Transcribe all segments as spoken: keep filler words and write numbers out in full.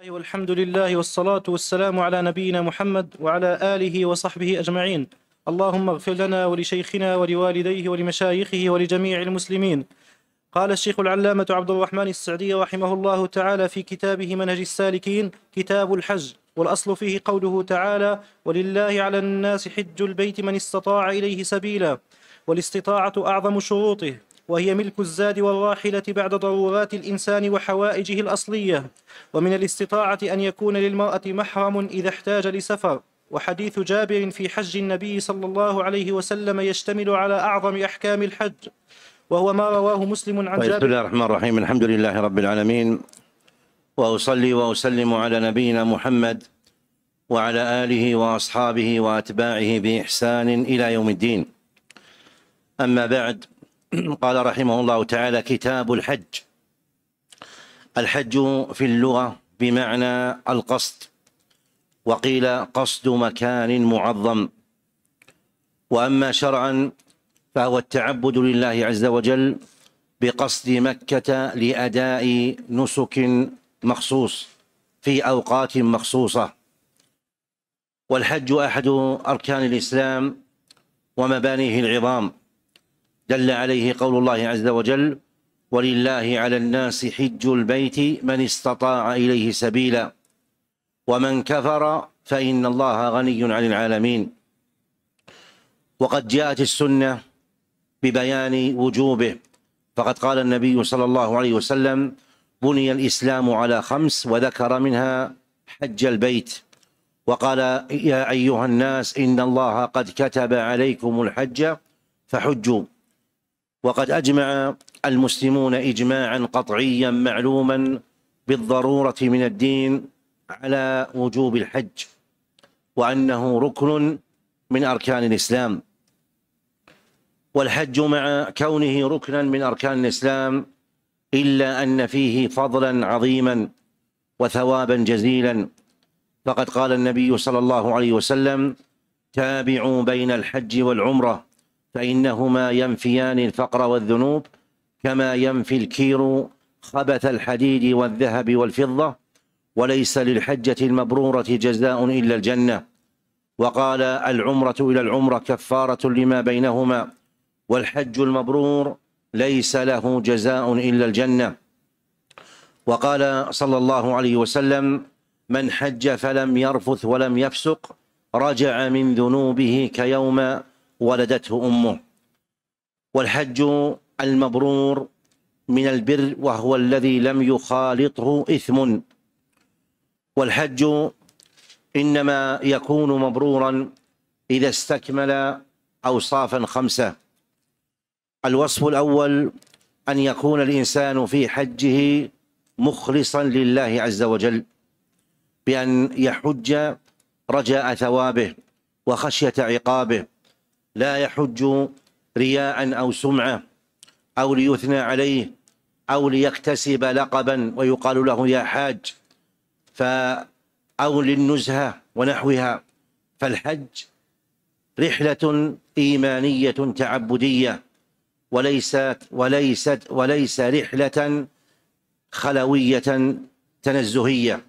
والحمد لله والصلاة والسلام على نبينا محمد وعلى آله وصحبه أجمعين. اللهم اغفر لنا ولشيخنا ولوالديه ولمشايخه ولجميع المسلمين. قال الشيخ العلامة عبد الرحمن السعدي رحمه الله تعالى في كتابه منهج السالكين كتاب الحج، والأصل فيه قوله تعالى: ولله على الناس حج البيت من استطاع إليه سبيلا. والاستطاعة أعظم شروطه، وهي ملك الزاد والراحلة بعد ضرورات الإنسان وحوائجه الأصلية. ومن الاستطاعة أن يكون للمرأة محرم إذا احتاج لسفر. وحديث جابر في حج النبي صلى الله عليه وسلم يشتمل على أعظم أحكام الحج، وهو ما رواه مسلم عن جابر. بسم الله الرحمن الرحيم. الحمد لله رب العالمين، وأصلي وأسلم على نبينا محمد وعلى آله وأصحابه وأتباعه بإحسان إلى يوم الدين. أما بعد، قال رحمه الله تعالى: كتاب الحج. الحج في اللغة بمعنى القصد، وقيل قصد مكان معظم. وأما شرعا فهو التعبد لله عز وجل بقصد مكة لأداء نسك مخصوص في أوقات مخصوصة. والحج أحد أركان الإسلام ومبانيه العظام، دل عليه قول الله عز وجل: ولله على الناس حج البيت من استطاع إليه سبيلا ومن كفر فإن الله غني عن العالمين. وقد جاءت السنة ببيان وجوبه، فقد قال النبي صلى الله عليه وسلم: بني الإسلام على خمس، وذكر منها حج البيت، وقال: يا أيها الناس إن الله قد كتب عليكم الحج فحجوا. وقد أجمع المسلمون إجماعا قطعيا معلوما بالضرورة من الدين على وجوب الحج، وأنه ركن من أركان الإسلام. والحج مع كونه ركنا من أركان الإسلام إلا أن فيه فضلا عظيما وثوابا جزيلا، فقد قال النبي صلى الله عليه وسلم: تابعوا بين الحج والعمرة فإنهما ينفيان الفقر والذنوب كما ينفي الكير خبث الحديد والذهب والفضة، وليس للحجة المبرورة جزاء إلا الجنة. وقال: العمرة إلى العمرة كفارة لما بينهما، والحج المبرور ليس له جزاء إلا الجنة. وقال صلى الله عليه وسلم: من حج فلم يرفث ولم يفسق رجع من ذنوبه كيوم ولدته أمه. والحج المبرور من البر، وهو الذي لم يخالطه إثم. والحج إنما يكون مبرورا إذا استكمل أوصافا خمسة. الوصف الأول: أن يكون الإنسان في حجه مخلصا لله عز وجل، بأن يحج رجاء ثوابه وخشية عقابه، لا يحج رياء أو سمعة أو ليثنى عليه أو ليكتسب لقبا ويقال له يا حاج، ف أو للنزهة ونحوها. فالحج رحلة إيمانية تعبدية، وليست وليست وليس رحلة خلوية تنزهية.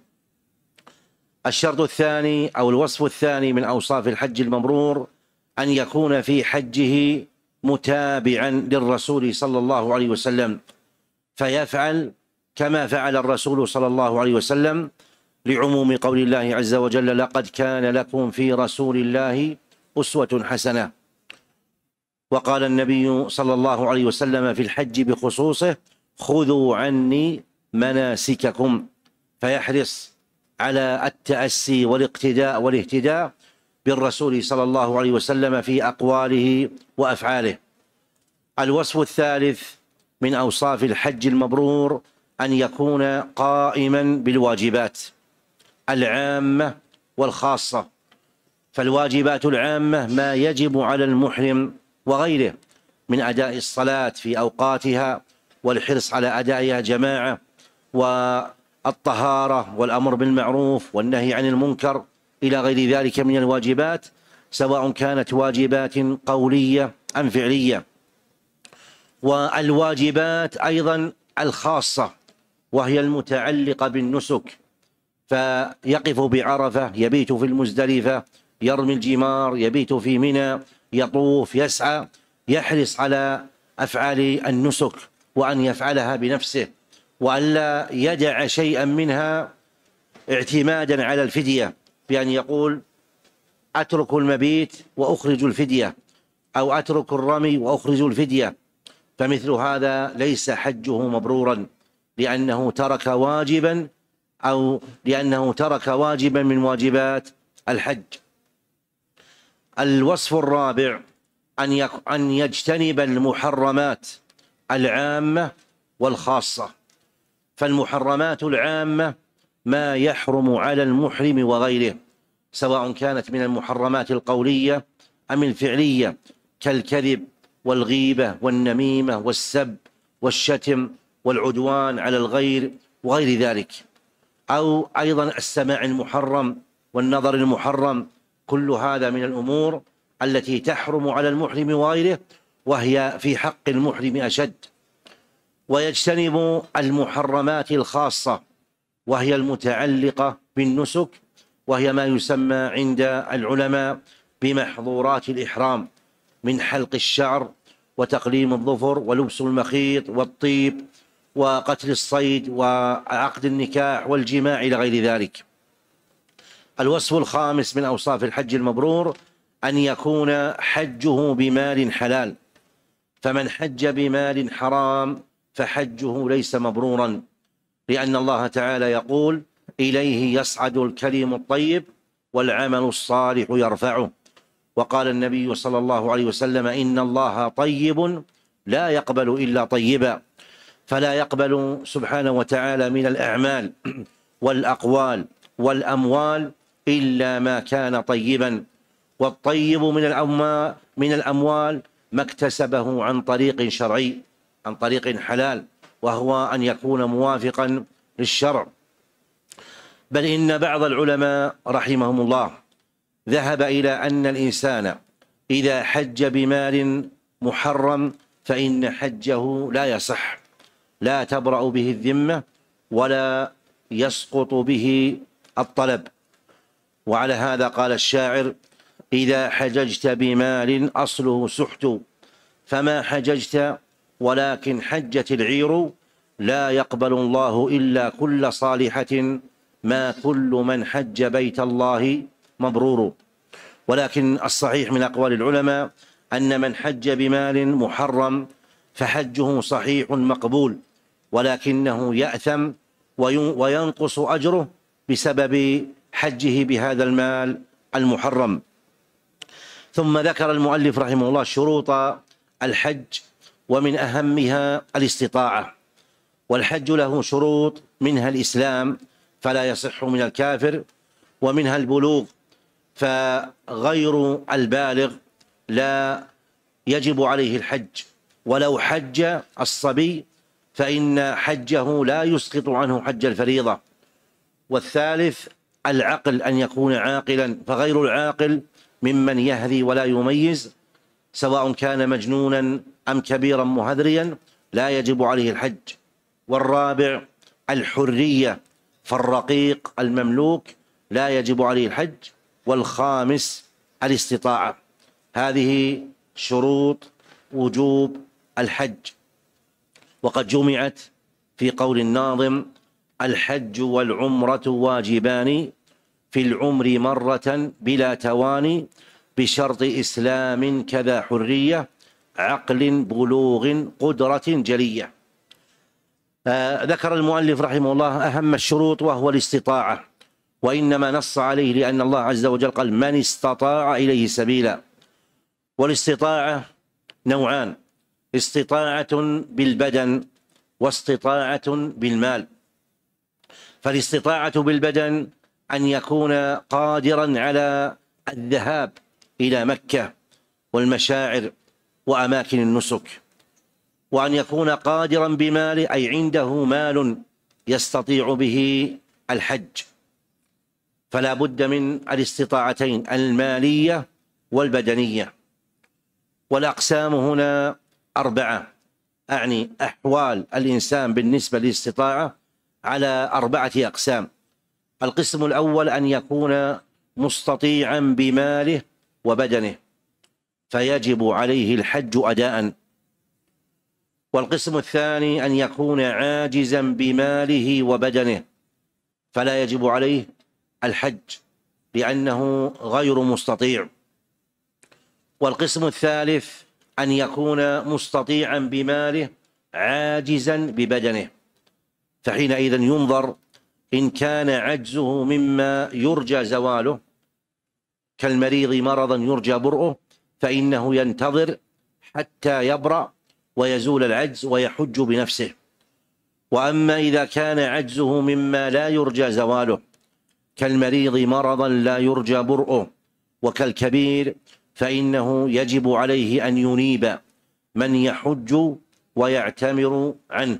الشرط الثاني أو الوصف الثاني من أوصاف الحج المبرور: أن يكون في حجه متابعا للرسول صلى الله عليه وسلم، فيفعل كما فعل الرسول صلى الله عليه وسلم، لعموم قول الله عز وجل: لقد كان لكم في رسول الله أسوة حسنة. وقال النبي صلى الله عليه وسلم في الحج بخصوصه: خذوا عني مناسككم، فيحرص على التأسي والاقتداء والاهتداء بالرسول صلى الله عليه وسلم في أقواله وأفعاله. الوصف الثالث من أوصاف الحج المبرور: أن يكون قائما بالواجبات العامة والخاصة. فالواجبات العامة ما يجب على المحرم وغيره من أداء الصلاة في أوقاتها والحرص على أدائها جماعة، والطهارة والأمر بالمعروف والنهي عن المنكر إلى غير ذلك من الواجبات، سواء كانت واجبات قولية أم فعلية. والواجبات أيضا الخاصة، وهي المتعلقة بالنسك، فيقف بعرفة، يبيت في المزدلفة، يرمي الجمار، يبيت في منى، يطوف، يسعى، يحرص على أفعال النسك وأن يفعلها بنفسه، وأن لا يدع شيئا منها اعتمادا على الفدية، بأن يقول أترك المبيت وأخرج الفدية، أو أترك الرمي وأخرج الفدية، فمثل هذا ليس حجه مبرورا، لأنه ترك واجبا أو لأنه ترك واجبا من واجبات الحج. الوصف الرابع أن أن يجتنب المحرمات العامة والخاصة. فالمحرمات العامة ما يحرم على المحرم وغيره، سواء كانت من المحرمات القولية أم الفعلية، كالكذب والغيبة والنميمة والسب والشتم والعدوان على الغير وغير ذلك، أو أيضا السماع المحرم والنظر المحرم. كل هذا من الأمور التي تحرم على المحرم وغيره، وهي في حق المحرم أشد. ويجتنب المحرمات الخاصة، وهي المتعلقة بالنسك، وهي ما يسمى عند العلماء بمحظورات الإحرام، من حلق الشعر وتقليم الظفر ولبس المخيط والطيب وقتل الصيد وعقد النكاح والجماع إلى غير ذلك. الوصف الخامس من أوصاف الحج المبرور أن يكون حجه بمال حلال، فمن حج بمال حرام فحجه ليس مبرورا، لأن الله تعالى يقول: إليه يصعد الكلم الطيب والعمل الصالح يرفعه. وقال النبي صلى الله عليه وسلم: إن الله طيب لا يقبل إلا طيبا. فلا يقبل سبحانه وتعالى من الأعمال والأقوال والأموال إلا ما كان طيبا، والطيب من الأموال من الأموال ما اكتسبه عن طريق شرعي، عن طريق حلال، وهو أن يكون موافقا للشرع. بل إن بعض العلماء رحمهم الله ذهب إلى أن الإنسان إذا حج بمال محرم فإن حجه لا يصح، لا تبرأ به الذمة ولا يسقط به الطلب. وعلى هذا قال الشاعر: إذا حججت بمال أصله سحت، فما حججت ولكن حجت العير، لا يقبل الله إلا كل صالحة، ما كل من حج بيت الله مبرور. ولكن الصحيح من أقوال العلماء أن من حج بمال محرم فحجه صحيح مقبول، ولكنه يأثم وينقص أجره بسبب حجه بهذا المال المحرم. ثم ذكر المؤلف رحمه الله شروط الحج، ومن أهمها الاستطاعة. والحج له شروط، منها الإسلام فلا يصح من الكافر، ومنها البلوغ، فغير البالغ لا يجب عليه الحج، ولو حج الصبي فإن حجه لا يسقط عنه حج الفريضة. والثالث العقل، أن يكون عاقلا، فغير العاقل ممن يهذي ولا يميز، سواء كان مجنونا أم كبيرا مهذريا، لا يجب عليه الحج. والرابع الحرية، فالرقيق المملوك لا يجب عليه الحج. والخامس الاستطاعة. هذه شروط وجوب الحج. وقد جمعت في قول الناظم: الحج والعمرة واجبان، في العمر مرة بلا تواني، بشرط إسلام كذا حرية، عقل بلوغ قدرة جلية. آه ذكر المؤلف رحمه الله أهم الشروط وهو الاستطاعة، وإنما نص عليه لأن الله عز وجل قال: من استطاع إليه سبيلا. والاستطاعة نوعان: استطاعة بالبدن واستطاعة بالمال. فالاستطاعة بالبدن أن يكون قادرا على الذهاب إلى مكة والمشاعر وأماكن النسك، وأن يكون قادرا بماله، أي عنده مال يستطيع به الحج. فلا بد من الاستطاعتين، المالية والبدنية. والأقسام هنا أربعة، أعني أحوال الإنسان بالنسبة للاستطاعة على أربعة أقسام. القسم الأول أن يكون مستطيعا بماله وبدنه فيجب عليه الحج أداء. والقسم الثاني أن يكون عاجزا بماله وبدنه فلا يجب عليه الحج لأنه غير مستطيع. والقسم الثالث أن يكون مستطيعا بماله عاجزا ببدنه، فحينئذ ينظر إن كان عجزه مما يرجى زواله كالمريض مرضا يرجى برؤه فإنه ينتظر حتى يبرأ ويزول العجز ويحج بنفسه. وأما إذا كان عجزه مما لا يرجى زواله كالمريض مرضا لا يرجى برؤه وكالكبير فإنه يجب عليه أن ينيب من يحج ويعتمر عنه.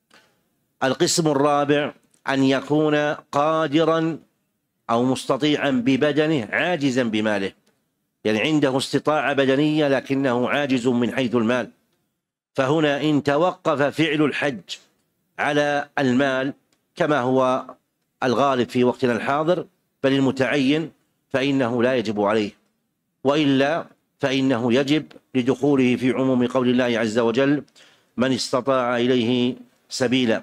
القسم الرابع أن يكون قادرا أو مستطيعا ببدنه عاجزا بماله، يعني عنده استطاعة بدنية لكنه عاجز من حيث المال، فهنا إن توقف فعل الحج على المال كما هو الغالب في وقتنا الحاضر بل المتعين فإنه لا يجب عليه، وإلا فإنه يجب لدخوله في عموم قول الله عز وجل من استطاع إليه سبيلا.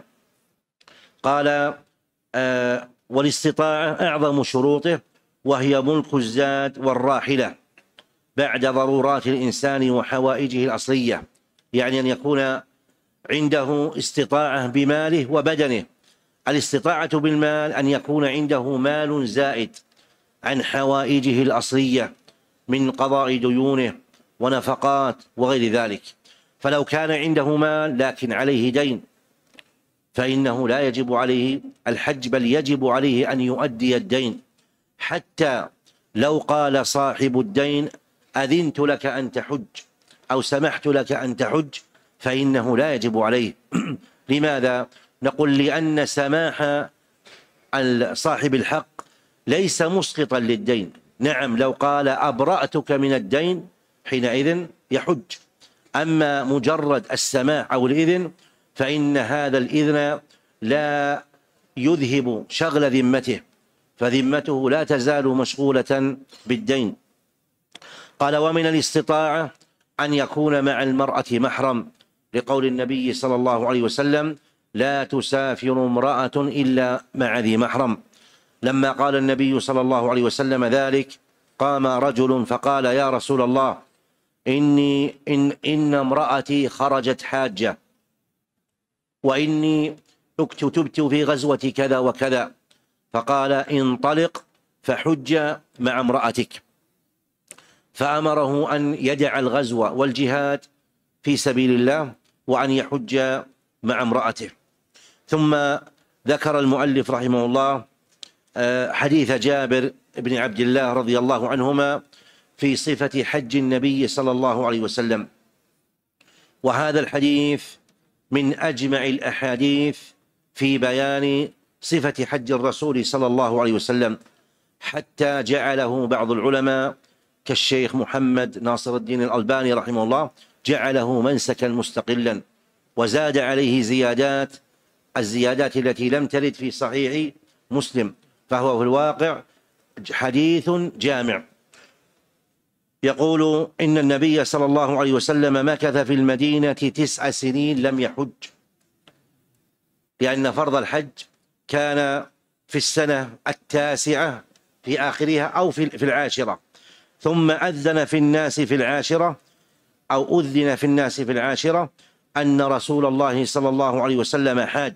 قال آه والاستطاعة أعظم شروطه وهي ملك الزاد والراحلة بعد ضرورات الإنسان وحوائجه الأصلية، يعني أن يكون عنده استطاعة بماله وبدنه. الاستطاعة بالمال أن يكون عنده مال زائد عن حوائجه الأصلية من قضاء ديونه ونفقات وغير ذلك، فلو كان عنده مال لكن عليه دين فإنه لا يجب عليه الحج بل يجب عليه أن يؤدي الدين، حتى لو قال صاحب الدين أذنت لك أن تحج أو سمحت لك أن تحج فإنه لا يجب عليه. لماذا؟ نقول لأن سماح صاحب الحق ليس مسقطا للدين. نعم لو قال أبرأتك من الدين حينئذ يحج، أما مجرد السماح أو الإذن فإن هذا الإذن لا يذهب شغل ذمته، فذمته لا تزال مشغولة بالدين. قال ومن الاستطاعة أن يكون مع المرأة محرم لقول النبي صلى الله عليه وسلم لا تسافر امرأة إلا مع ذي محرم. لما قال النبي صلى الله عليه وسلم ذلك قام رجل فقال يا رسول الله إني إن, إن امرأتي خرجت حاجة وإني اكتتبت في غزوة كذا وكذا، فقال انطلق فحج مع امرأتك، فأمره أن يدع الغزو والجهاد في سبيل الله وأن يحج مع امرأته. ثم ذكر المؤلف رحمه الله حديث جابر بن عبد الله رضي الله عنهما في صفة حج النبي صلى الله عليه وسلم، وهذا الحديث من أجمع الأحاديث في بيان صفة حج الرسول صلى الله عليه وسلم، حتى جعله بعض العلماء كالشيخ محمد ناصر الدين الألباني رحمه الله جعله منسكا مستقلا وزاد عليه زيادات الزيادات التي لم ترد في صحيح مسلم، فهو في الواقع حديث جامع. يقول إن النبي صلى الله عليه وسلم مكث في المدينة تسع سنين لم يحج، لأن فرض الحج كان في السنة التاسعة في آخرها أو في العاشرة، ثم أذن في الناس في العاشرة أو أذن في الناس في العاشرة أن رسول الله صلى الله عليه وسلم حاج،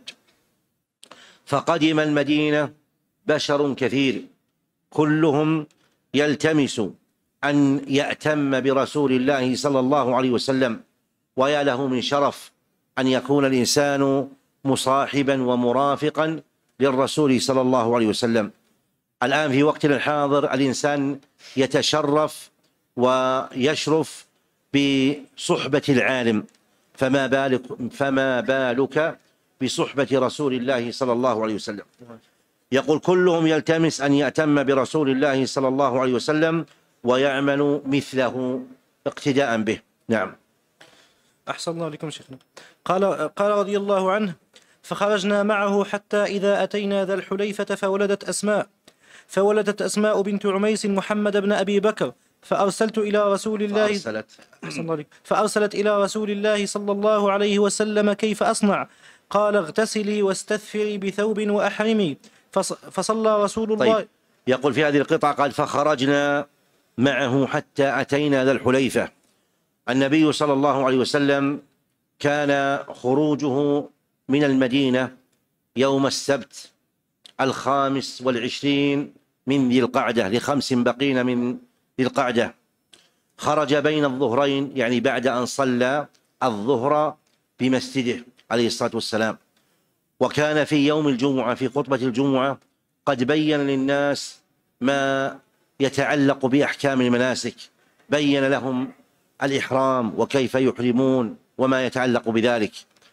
فقدم المدينة بشر كثير كلهم يلتمس أن يأتم برسول الله صلى الله عليه وسلم، ويا له من شرف أن يكون الإنسان مصاحبا ومرافقا للرسول صلى الله عليه وسلم. الآن في وقتنا الحاضر الإنسان يتشرف ويشرف بصحبة العالم، فما بالك فما بالك بصحبة رسول الله صلى الله عليه وسلم. يقول كلهم يلتمس أن يأتم برسول الله صلى الله عليه وسلم ويعمل مثله اقتداء به. نعم. أحسن الله عليكم شيخنا. قال قال رضي الله عنه فخرجنا معه حتى إذا أتينا ذا الحليفة فولدت أسماء فولدت أسماء بنت عميس محمد بن أبي بكر فأرسلت إلى رسول الله فأرسلت فأرسلت إلى رسول الله صلى الله عليه وسلم كيف أصنع؟ قال اغتسلي واستثفري بثوب وأحرمي. فصلى رسول الله. طيب، يقول في هذه القطعة قال فخرجنا معه حتى أتينا ذا الحليفة. النبي صلى الله عليه وسلم كان خروجه من المدينة يوم السبت الخامس والعشرين من ذي القعدة لخمس بقين من ذي القعدة. خرج بين الظهرين، يعني بعد أن صلى الظهر بمسجده عليه الصلاة والسلام. وكان في يوم الجمعة في خطبة الجمعة قد بين للناس ما يتعلق بأحكام المناسك، بين لهم الإحرام وكيف يحرمون وما يتعلق بذلك.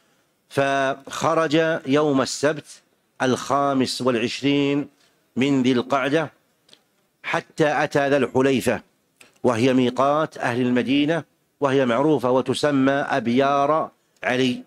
فخرج يوم السبت الخامس والعشرين من ذي القعدة حتى أتى ذا الحليفة، وهي ميقات أهل المدينة، وهي معروفة وتسمى أبيار علي.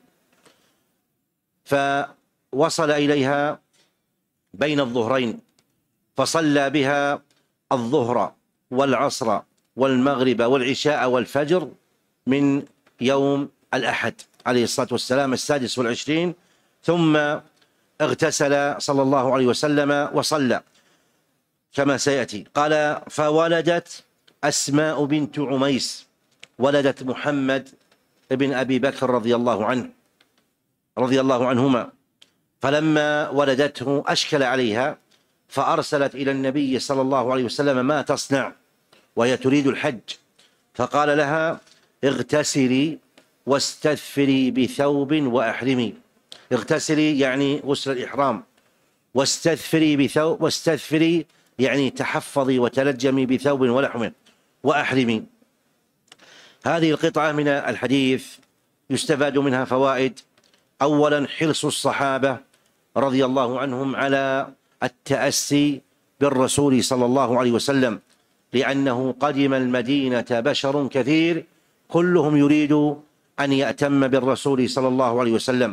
فوصل إليها بين الظهرين فصلى بها الظهر والعصر والمغرب والعشاء والفجر من يوم الأحد عليه الصلاة والسلام السادس والعشرين، ثم اغتسل صلى الله عليه وسلم وصلى كما سيأتي. قال فولدت أسماء بنت عميس، ولدت محمد ابن أبي بكر رضي الله عنه رضي الله عنهما. فلما ولدته أشكل عليها فأرسلت إلى النبي صلى الله عليه وسلم ما تصنع، وهي تريد الحج. فقال لها اغتسلي واستثفري بثوب وأحرمي. اغتسلي يعني غسل الإحرام، واستثفري بثوب واستثفري يعني تحفظي وتلجمي بثوب ولحم وأحرمي. هذه القطعة من الحديث يستفاد منها فوائد. أولا حرص الصحابة رضي الله عنهم على التأسي بالرسول صلى الله عليه وسلم، لأنه قدم المدينة بشر كثير كلهم يريد أن يأتم بالرسول صلى الله عليه وسلم،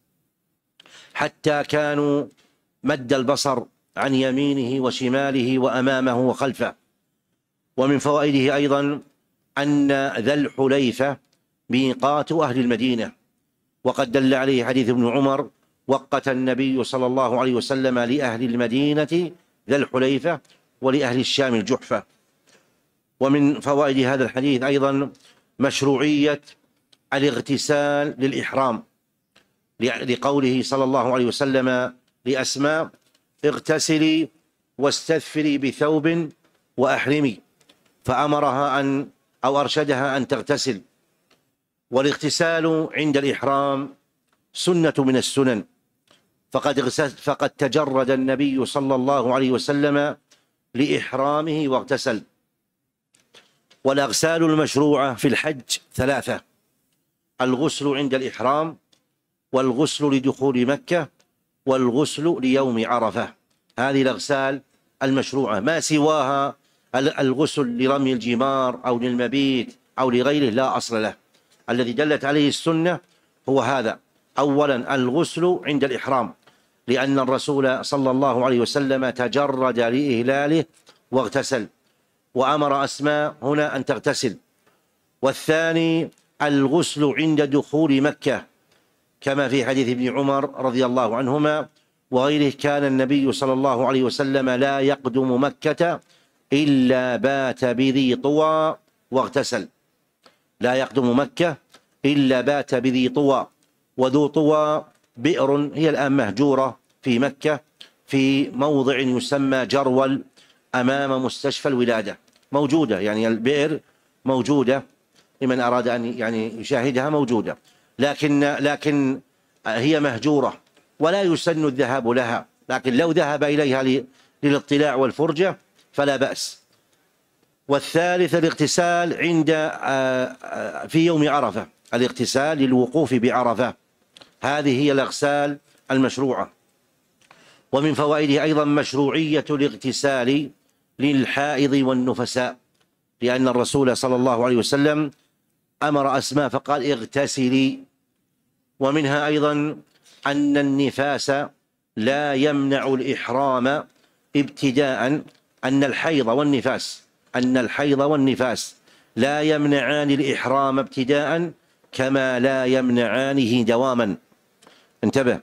حتى كانوا مد البصر عن يمينه وشماله وأمامه وخلفه. ومن فوائده أيضا أن ذا الحليفة ميقات أهل المدينة، وقد دل عليه حديث ابن عمر وقت النبي صلى الله عليه وسلم لأهل المدينة ذا الحليفة ولأهل الشام الجحفة. ومن فوائد هذا الحديث أيضا مشروعية الاغتسال للإحرام، لقوله صلى الله عليه وسلم لأسماء اغتسلي واستثفري بثوب وأحرمي، فأمرها أن أو أرشدها أن تغتسل. والاغتسال عند الإحرام سنة من السنن، فقد فقد تجرد النبي صلى الله عليه وسلم لإحرامه واغتسل. والأغسال المشروعة في الحج ثلاثة: الغسل عند الإحرام، والغسل لدخول مكة، والغسل ليوم عرفة. هذه الأغسال المشروعة، ما سواها الغسل لرمي الجمار أو للمبيت أو لغيره لا أصل له. الذي دلت عليه السنة هو هذا. أولا الغسل عند الإحرام، لأن الرسول صلى الله عليه وسلم تجرد لإهلاله واغتسل، وأمر أسماء هنا أن تغتسل. والثاني الغسل عند دخول مكة، كما في حديث ابن عمر رضي الله عنهما وغيره: كان النبي صلى الله عليه وسلم لا يقدم مكة إلا بات بذي طوى واغتسل. لا يقدم مكة إلا بات بذي طوى. وذو طوى بئر هي الآن مهجورة في مكة في موضع يسمى جرول أمام مستشفى الولادة، موجودة يعني البئر موجودة لمن أراد أن يعني يشاهدها، موجودة، لكن لكن هي مهجورة ولا يسن الذهاب لها، لكن لو ذهب إليها للاطلاع والفرجة فلا بأس. والثالث الاغتسال عند في يوم عرفة، الاغتسال للوقوف بعرفة. هذه هي الأغسال المشروعة. ومن فوائده أيضا مشروعية الاغتسال للحائض والنفساء، لأن الرسول صلى الله عليه وسلم أمر أسماء فقال اغتسلي. ومنها أيضا أن النفاس لا يمنع الإحرام ابتداء، أن الحيض والنفاس أن الحيض والنفاس لا يمنعان الإحرام ابتداء كما لا يمنعانه دواما. انتبه،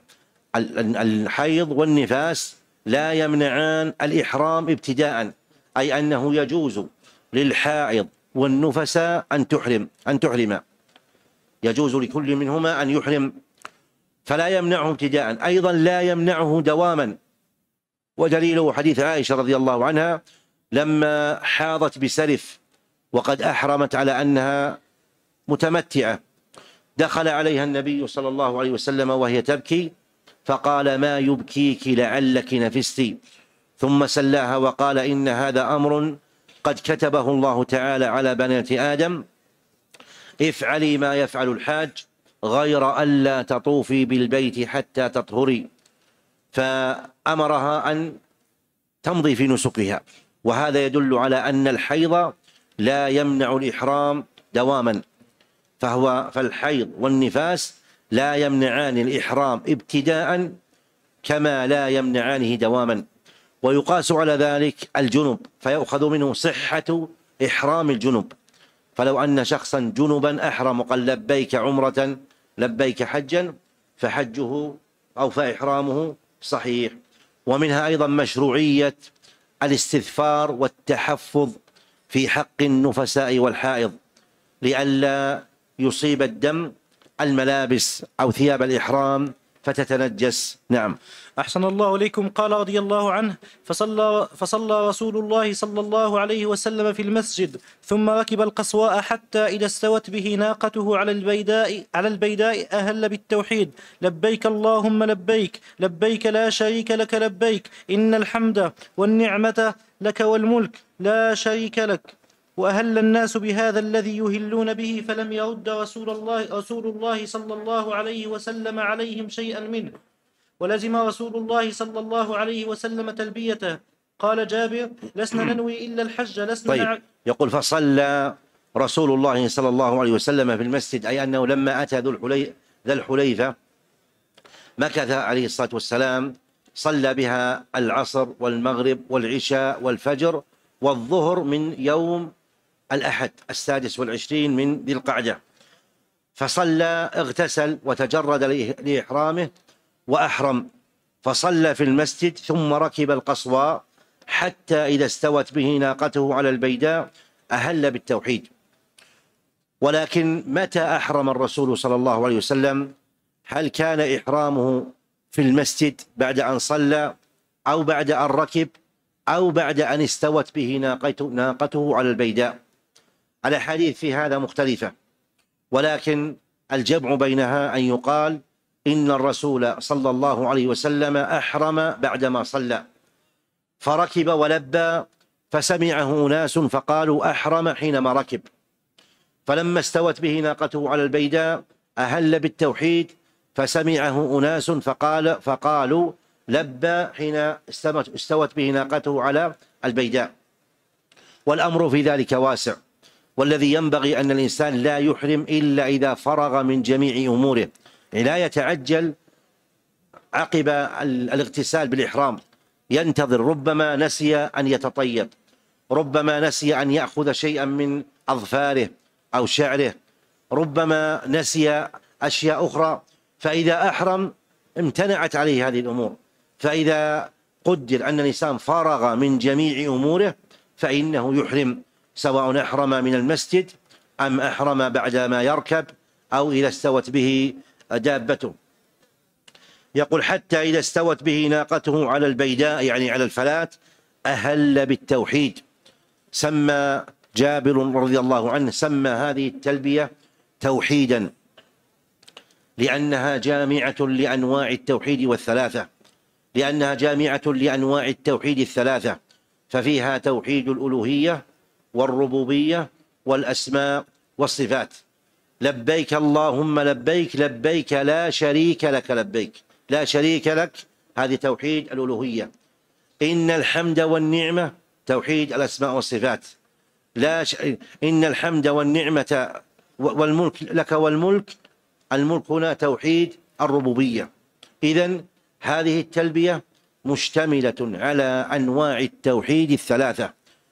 الحيض والنفاس لا يمنعان الإحرام ابتداء، أي أنه يجوز للحائض والنفساء أن تحرم أن تحرم يجوز لكل منهما أن يحرم، فلا يمنعه ابتداء. أيضا لا يمنعه دواما، ودليله حديث عائشة رضي الله عنها لما حاضت بسرف وقد أحرمت على أنها متمتعة، دخل عليها النبي صلى الله عليه وسلم وهي تبكي فقال: ما يبكيك لعلك نفستي، ثم سلاها وقال: إن هذا أمر قد كتبه الله تعالى على بنات آدم، افعلي ما يفعل الحاج غير ألا تطوفي بالبيت حتى تطهري، فأمرها أن تمضي في نسكها. وهذا يدل على أن الحيض لا يمنع الإحرام دواما، فهو فالحيض والنفاس لا يمنعان الإحرام ابتداء كما لا يمنعانه دواما. ويقاس على ذلك الجنب، فيؤخذ منه صحة إحرام الجنب، فلو أن شخصا جنبا أحرم قال: لبيك عمرة لبيك حجا، فحجه أو فإحرامه صحيح. ومنها أيضا مشروعية الاستثفار والتحفظ في حق النفساء والحائض لئلا يصيب الدم الملابس أو ثياب الإحرام فتتنجس. نعم. أحسن الله إليكم. قال رضي الله عنه: فصلى, فصلى رسول الله صلى الله عليه وسلم في المسجد، ثم ركب القصواء حتى إذا استوت به ناقته على البيداء على البيداء أهل بالتوحيد: لبيك اللهم لبيك، لبيك لا شريك لك لبيك، إن الحمد والنعمة لك والملك لا شريك لك. وأهل الناس بهذا الذي يهلون به، فلم يرد رسول الله, رسول الله صلى الله عليه وسلم عليهم شيئا منه، ولزم رسول الله صلى الله عليه وسلم تلبيته. قال جابر: لسنا ننوي إلا الحج لسنا طيب نع... يقول: فصلى رسول الله صلى الله عليه وسلم في المسجد، أي أنه لما أتى ذا الحليفة مكث عليه الصلاة والسلام، صلى بها العصر والمغرب والعشاء والفجر والظهر من يوم الأحد السادس والعشرين من ذي القعدة، فصلى، اغتسل وتجرد لإحرامه وأحرم، فصلى في المسجد ثم ركب القصوى حتى إذا استوت به ناقته على البيداء أهل بالتوحيد. ولكن متى أحرم الرسول صلى الله عليه وسلم؟ هل كان إحرامه في المسجد بعد أن صلى، أو بعد أن ركب، أو بعد أن استوت به ناقته, ناقته على البيداء؟ الأحاديث في هذا مختلفة، ولكن الجمع بينها أن يقال إن الرسول صلى الله عليه وسلم أحرم بعدما صلى، فركب ولبى، فسمعه أناس فقالوا أحرم حينما ركب، فلما استوت به ناقته على البيداء أهل بالتوحيد، فسمعه أناس فقال فقالوا لبى حين استوت به ناقته على البيداء. والأمر في ذلك واسع، والذي ينبغي أن الإنسان لا يحرم إلا إذا فرغ من جميع أموره، لا يتعجل عقب الاغتسال بالإحرام، ينتظر، ربما نسي أن يتطيب، ربما نسي أن يأخذ شيئا من أظفاره أو شعره، ربما نسي أشياء أخرى، فإذا أحرم امتنعت عليه هذه الأمور. فإذا قدر أن الإنسان فرغ من جميع أموره فإنه يحرم، سواء أحرم من المسجد أم أحرم بعدما يركب أو إذا استوت به دابته. يقول: حتى إذا استوت به ناقته على البيداء، يعني على الفلات، أهل بالتوحيد. سمى جابر رضي الله عنه سمى هذه التلبية توحيدا، لأنها جامعة لأنواع التوحيد والثلاثة لأنها جامعة لأنواع التوحيد الثلاثة، ففيها توحيد الألوهية والربوبية والأسماء والصفات. لبيك اللهم لبيك، لبيك لا شريك لك لبيك، لا شريك لك، هذه توحيد الألوهية. إن الحمد والنعمة توحيد الأسماء والصفات. لا ش... إن الحمد والنعمة والملك لك والملك، الملك هنا توحيد الربوبية. إذن هذه التلبية مشتملة على أنواع التوحيد الثلاثة،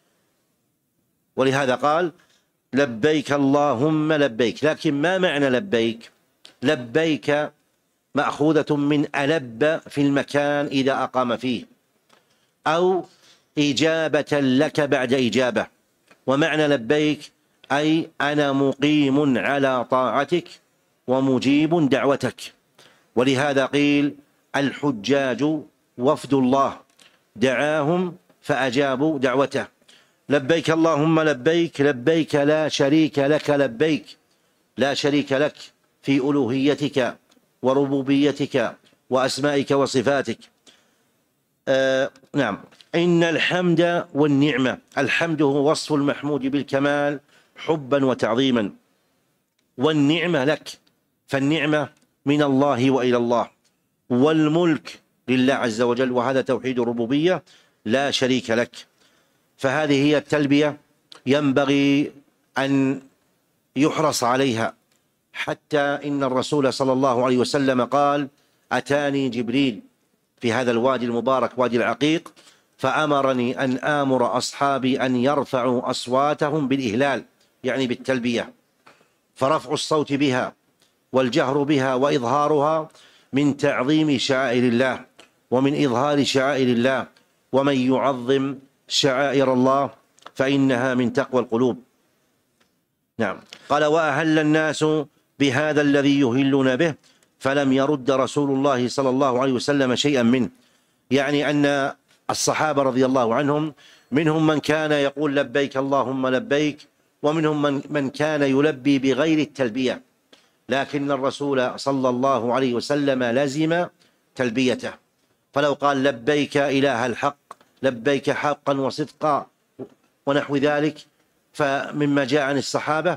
ولهذا قال لبيك اللهم لبيك. لكن ما معنى لبيك؟ لبيك مأخوذة من ألب في المكان إذا أقام فيه، أو إجابة لك بعد إجابة. ومعنى لبيك أي أنا مقيم على طاعتك ومجيب دعوتك. ولهذا قيل الحجاج وفد الله دعاهم فأجابوا دعوته. لبيك اللهم لبيك، لبيك لا شريك لك لبيك، لا شريك لك في ألوهيتك وربوبيتك وأسمائك وصفاتك. آه نعم. إن الحمد والنعمة، الحمد هو وصف المحمود بالكمال حبا وتعظيما، والنعمة لك، فالنعمة من الله وإلى الله، والملك لله عز وجل، وهذا توحيد الربوبية لا شريك لك. فهذه هي التلبية ينبغي أن يحرص عليها، حتى إن الرسول صلى الله عليه وسلم قال أتاني جبريل في هذا الوادي المبارك وادي العقيق فأمرني أن آمر أصحابي أن يرفعوا أصواتهم بالإهلال، يعني بالتلبية. فرفع الصوت بها والجهر بها وإظهارها من تعظيم شعائر الله ومن إظهار شعائر الله، ومن يعظم شعائر الله فإنها من تقوى القلوب. نعم. قال وأهل الناس بهذا الذي يهلون به فلم يرد رسول الله صلى الله عليه وسلم شيئا منه، يعني أن الصحابة رضي الله عنهم منهم من كان يقول لبيك اللهم لبيك، ومنهم من, من كان يلبي بغير التلبية، لكن الرسول صلى الله عليه وسلم لزم تلبيته. فلو قال لبيك إله الحق، لبيك حقا وصدقا ونحو ذلك، فمما جاء عن الصحابة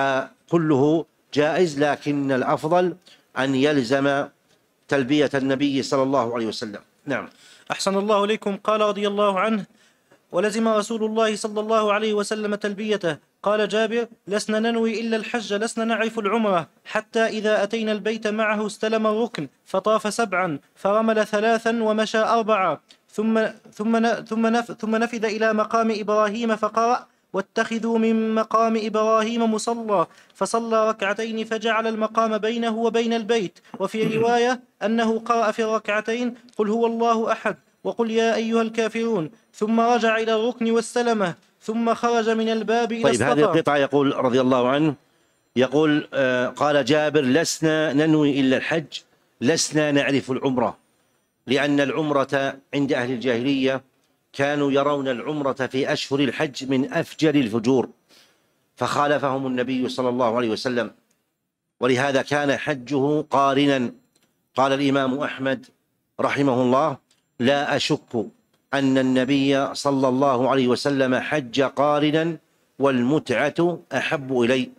فكله جائز، لكن الأفضل أن يلزم تلبية النبي صلى الله عليه وسلم. نعم. أحسن الله إليكم. قال رضي الله عنه ولزم رسول الله صلى الله عليه وسلم تلبيته. قال جابر لسنا ننوي إلا الحج، لسنا نعرف العمرة، حتى إذا أتينا البيت معه استلم الركن فطاف سبعا فرمل ثلاثا ومشى أربعا، ثم ثم ثم ثم نفذ إلى مقام إبراهيم فقرأ واتخذوا من مقام إبراهيم مصلى، فصلى ركعتين فجعل المقام بينه وبين البيت. وفي رواية أنه قرأ في الركعتين قل هو الله أحد وقل يا أيها الكافرون، ثم رجع إلى الركن واستلمه، ثم خرج من الباب إلى طيب الصفا. هذه القطعة يقول رضي الله عنه، يقول آه قال جابر لسنا ننوي إلا الحج، لسنا نعرف العمرة، لأن العمرة عند أهل الجاهلية كانوا يرون العمرة في أشهر الحج من أفجر الفجور، فخالفهم النبي صلى الله عليه وسلم، ولهذا كان حجه قارنا. قال الإمام أحمد رحمه الله لا أشك أن النبي صلى الله عليه وسلم حج قارنا والمتعة أحب إلي.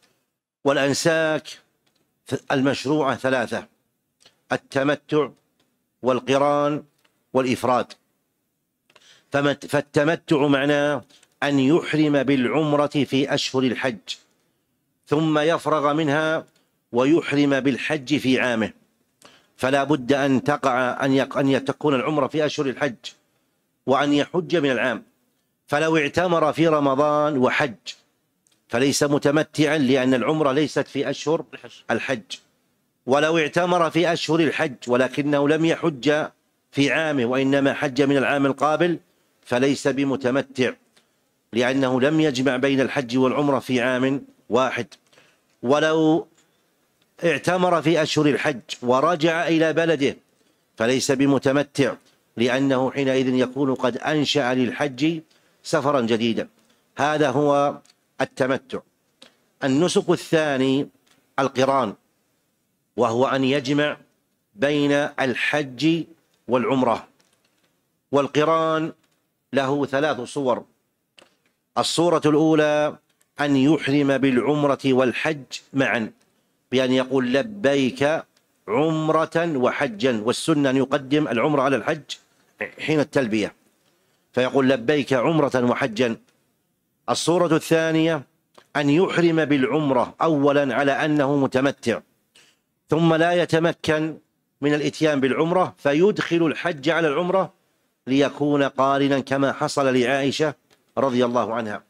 والأنساك المشروعة ثلاثة: التمتع والقران والإفراد. فالتمتع معناه أن يحرم بالعمرة في أشهر الحج ثم يفرغ منها ويحرم بالحج في عامه، فلا بد أن تقع أن تكون العمرة في أشهر الحج وأن يحج من العام. فلو اعتمر في رمضان وحج فليس متمتعا، لأن العمرة ليست في أشهر الحج. ولو اعتمر في أشهر الحج ولكنه لم يحج في عامه وإنما حج من العام القابل فليس بمتمتع، لأنه لم يجمع بين الحج والعمرة في عام واحد. ولو اعتمر في أشهر الحج ورجع إلى بلده فليس بمتمتع، لأنه حينئذ يكون قد أنشأ للحج سفرا جديدا. هذا هو التمتع. النسك الثاني القران، وهو أن يجمع بين الحج والعمرة. والقران له ثلاث صور. الصورة الأولى أن يحرم بالعمرة والحج معا، بأن يقول لبيك عمرة وحجا، والسنة أن يقدم العمرة على الحج حين التلبية، فيقول لبيك عمرة وحجا. الصورة الثانية أن يحرم بالعمرة أولا على أنه متمتع، ثم لا يتمكن من الإتيان بالعمرة فيدخل الحج على العمرة ليكون قارنا كما حصل لعائشة رضي الله عنها.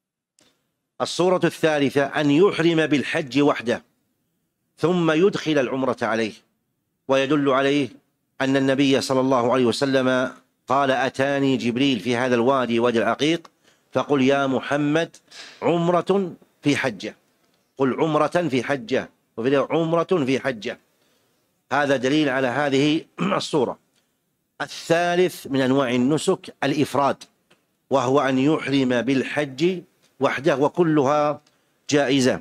الصورة الثالثة أن يحرم بالحج وحده ثم يدخل العمرة عليه، ويدل عليه أن النبي صلى الله عليه وسلم قال: أتاني جبريل في هذا الوادي وادي العقيق فقل يا محمد عمرة في حجة، قل عمرة في حجة، وفي عمرة في حجة. هذا دليل على هذه الصورة. الثالث من أنواع النسك الإفراد، وهو أن يحرم بالحج وحده، وكلها جائزة.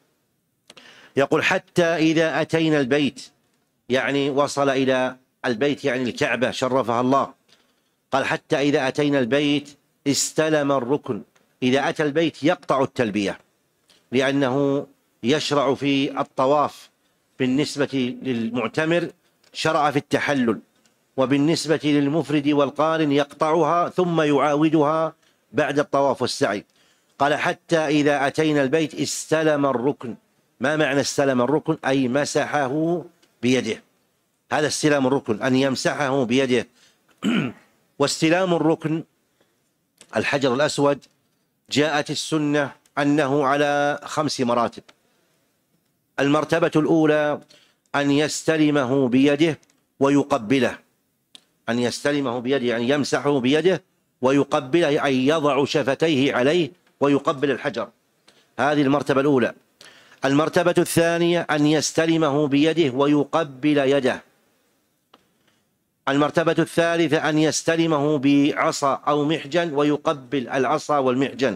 يقول: حتى إذا أتينا البيت، يعني وصل إلى البيت يعني الكعبة شرفها الله. قال: حتى إذا أتينا البيت استلم الركن. إذا أتى البيت يقطع التلبية، لأنه يشرع في الطواف. بالنسبة للمعتمر شرع في التحلل، وبالنسبة للمفرد والقارن يقطعها ثم يعاودها بعد الطواف والسعي. قال: حتى إذا أتينا البيت استلم الركن. ما معنى استلم الركن؟ أي مسحه بيده. هذا استلام الركن، أن يمسحه بيده. واستلام الركن الحجر الأسود جاءت السنة أنه على خمس مراتب. المرتبة الأولى أن يستلمه بيده ويقبله. أن يستلمه بيده يعني يمسحه بيده ويقبله، أي يضع شفتيه عليه ويقبل الحجر. هذه المرتبة الأولى. المرتبة الثانية أن يستلمه بيده ويقبل يده. المرتبة الثالثة أن يستلمه بعصا أو محجن ويقبل العصا والمحجن.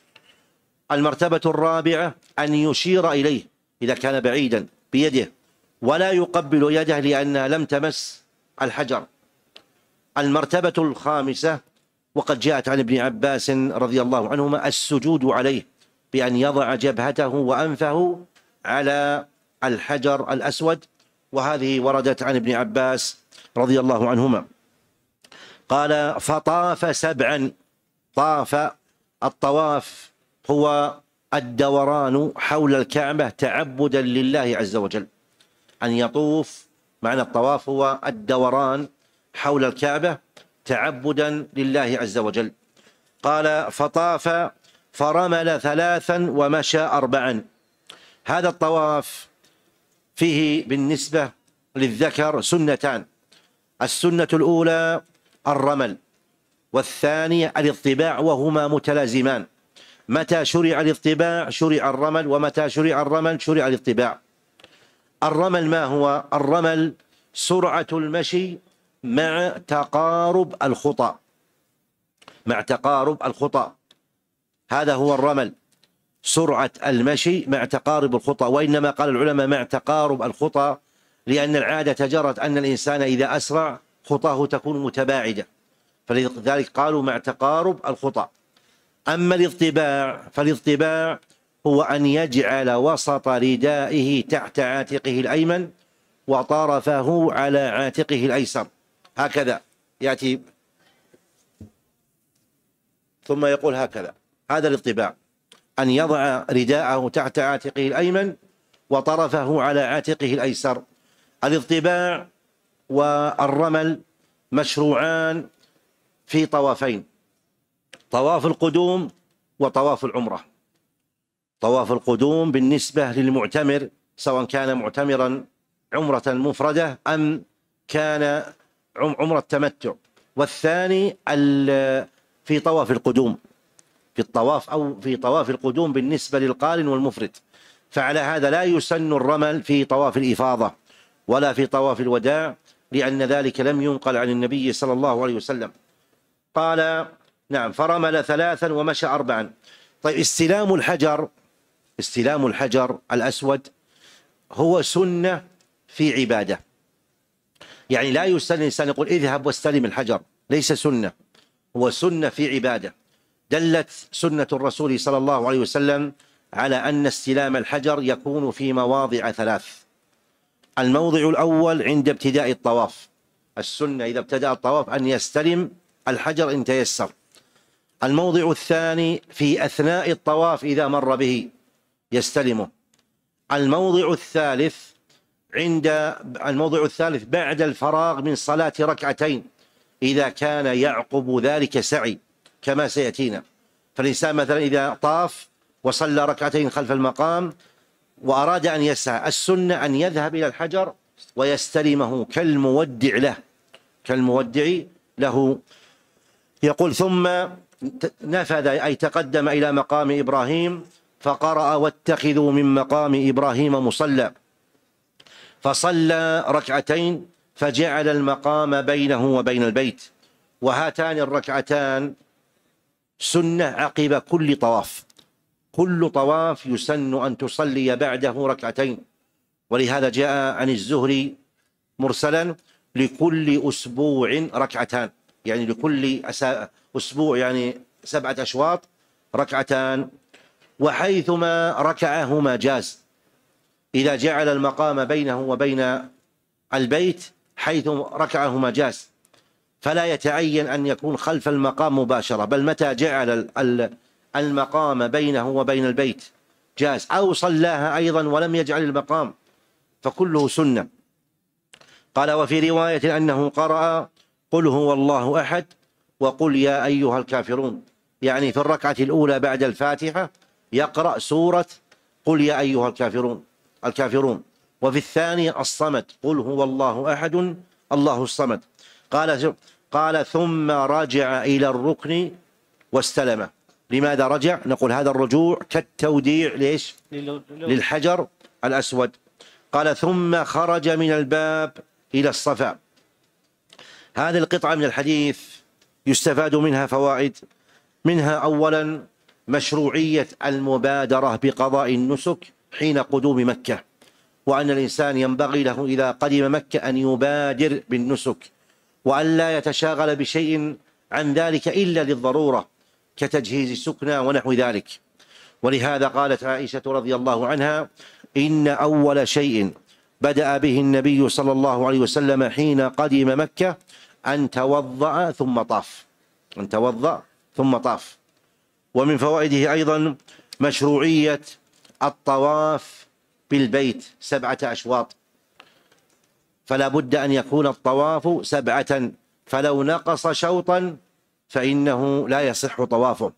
المرتبة الرابعة أن يشير إليه إذا كان بعيدا بيده ولا يقبل يده لأنها لم تمس الحجر. المرتبة الخامسة، وقد جاءت عن ابن عباس رضي الله عنهما، السجود عليه بأن يضع جبهته وأنفه على الحجر الأسود، وهذه وردت عن ابن عباس رضي الله عنهما. قال: فطاف سبعا. طاف، الطواف هو الدوران حول الكعبة تعبدا لله عز وجل. أن يطوف، معنى الطواف هو الدوران حول الكعبة تعبدا لله عز وجل. قال: فطاف فرمل ثلاثا ومشى أربعا. هذا الطواف فيه بالنسبة للذكر سنتان. السنة الأولى الرمل، والثانية الاطباع، وهما متلازمان. متى شرع الاطباع شرع الرمل، ومتى شرع الرمل شرع الاطباع. الرمل ما هو؟ الرمل سرعة المشي مع تقارب الخطى، مع تقارب الخطى. هذا هو الرمل، سرعة المشي مع تقارب الخطى. وإنما قال العلماء مع تقارب الخطى لأن العادة جرت أن الإنسان إذا أسرع خطاه تكون متباعدة، فلذلك قالوا مع تقارب الخطى. أما الاطباع فالاطباع هو أن يجعل وسط ردائه تحت عاتقه الأيمن وطرفه على عاتقه الأيسر، هكذا يأتي ثم يقول هكذا. هذا الاطباع، أن يضع رداءه تحت عاتقه الأيمن وطرفه على عاتقه الأيسر. الاطباع والرمل مشروعان في طوافين: طواف القدوم وطواف العمرة. طواف القدوم بالنسبة للمعتمر سواء كان معتمرا عمرة مفردة أم كان عمرة تمتع، والثاني في طواف القدوم، في الطواف أو في طواف القدوم بالنسبة للقارن والمفرد. فعلى هذا لا يسن الرمل في طواف الإفاضة ولا في طواف الوداع، لأن ذلك لم ينقل عن النبي صلى الله عليه وسلم. قال: نعم، فرمل ثلاثا ومشى أربعا. طيب، استلام الحجر، استلام الحجر الأسود هو سنة في عبادة. يعني لا يسن الإنسان يقول اذهب واستلم الحجر، ليس سنة، هو سنة في عبادة. دلت سنة الرسول صلى الله عليه وسلم على أن استلام الحجر يكون في مواضع ثلاث. الموضع الأول عند ابتداء الطواف، السنة إذا ابتدأ الطواف أن يستلم الحجر إن تيسر. الموضع الثاني في أثناء الطواف إذا مر به يستلمه. الموضع الثالث عند الموضع الثالث بعد الفراغ من صلاة ركعتين إذا كان يعقب ذلك سعي كما سيأتينا. فالإنسان مثلا إذا طاف وصلى ركعتين خلف المقام وأراد أن يسعى، السنة أن يذهب إلى الحجر ويستلمه كالمودع له كالمودع له. يقول ثم نفذ أي تقدم إلى مقام إبراهيم فقرأ واتخذوا من مقام إبراهيم مصلى، فصلى ركعتين فجعل المقام بينه وبين البيت. وهاتان الركعتان سنة عقب كل طواف، كل طواف يسن أن تصلي بعده ركعتين. ولهذا جاء عن الزهري مرسلا لكل أسبوع ركعتان، يعني لكل أسبوع يعني سبعة أشواط ركعتان. وحيثما ركعهما جاز إذا جعل المقام بينه وبين البيت، حيث ركعهما جاز، فلا يتعين أن يكون خلف المقام مباشرة، بل متى جعل المقام بينه وبين البيت جاز، أو صلاها أيضا ولم يجعل المقام، فكله سنة. قال وفي رواية أنه قرأ قل هو الله أحد وقل يا أيها الكافرون، يعني في الركعة الأولى بعد الفاتحة يقرأ سورة قل يا أيها الكافرون الكافرون وفي الثانية الصمد قل هو الله أحد الله الصمد. قال قال ثم رجع إلى الركن واستلمه. لماذا رجع؟ نقول هذا الرجوع كالتوديع ليش؟ للحجر الأسود. قال ثم خرج من الباب إلى الصفا. هذه القطعة من الحديث يستفاد منها فوائد، منها أولا مشروعية المبادرة بقضاء النسك حين قدوم مكة، وأن الإنسان ينبغي له إذا قدم مكة أن يبادر بالنسك، وأن لا يتشاغل بشيء عن ذلك إلا للضرورة كتجهيز السكنى ونحو ذلك. ولهذا قالت عائشة رضي الله عنها إن أول شيء بدأ به النبي صلى الله عليه وسلم حين قدم مكة أن توضأ ثم طاف أن توضأ ثم طاف. ومن فوائده أيضا مشروعية الطواف بالبيت سبعة أشواط، فلا بد أن يكون الطواف سبعة، فلو نقص شوطا فإنه لا يصح طوافه.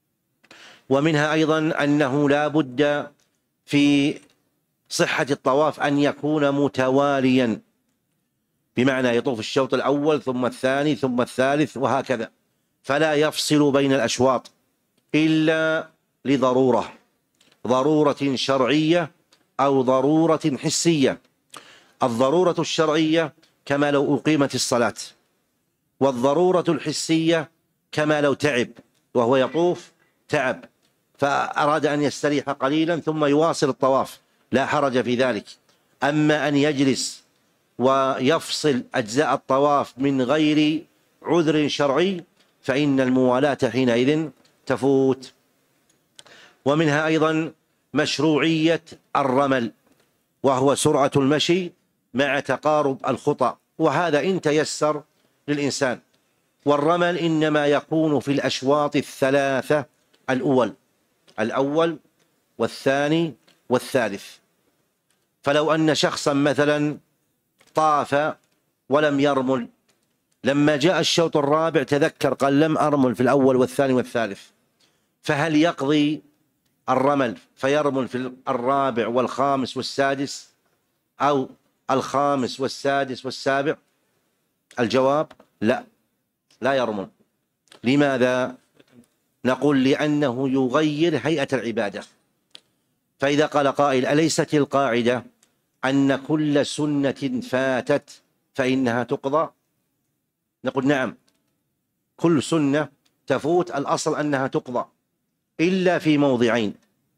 ومنها أيضا أنه لا بد في صحة الطواف أن يكون متواليا، بمعنى يطوف الشوط الأول ثم الثاني ثم الثالث وهكذا، فلا يفصل بين الأشواط إلا لضرورة ضرورة شرعية أو ضرورة حسية. الضرورة الشرعية كما لو أقيمت الصلاة، والضرورة الحسية كما لو تعب وهو يطوف تعب فأراد أن يستريح قليلا ثم يواصل الطواف، لا حرج في ذلك. أما أن يجلس ويفصل أجزاء الطواف من غير عذر شرعي فإن الموالاة حينئذ تفوت. ومنها أيضا مشروعية الرمل، وهو سرعة المشي مع تقارب الخطى، وهذا إن تيسر للإنسان. والرمل إنما يكون في الأشواط الثلاثة الأول الأول والثاني والثالث. فلو أن شخصا مثلا طاف ولم يرمل، لما جاء الشوط الرابع تذكر قال لم أرمل في الأول والثاني والثالث، فهل يقضي الرمل فيرمل في الرابع والخامس والسادس أو الخامس والسادس والسابع؟ الجواب لا، لا يرمل. لماذا؟ نقول لأنه يغير هيئة العبادة. فإذا قال قائل أليست القاعدة أن كل سنة فاتت فإنها تقضى؟ نقول نعم، كل سنة تفوت الأصل أنها تقضى إلا في موضعين.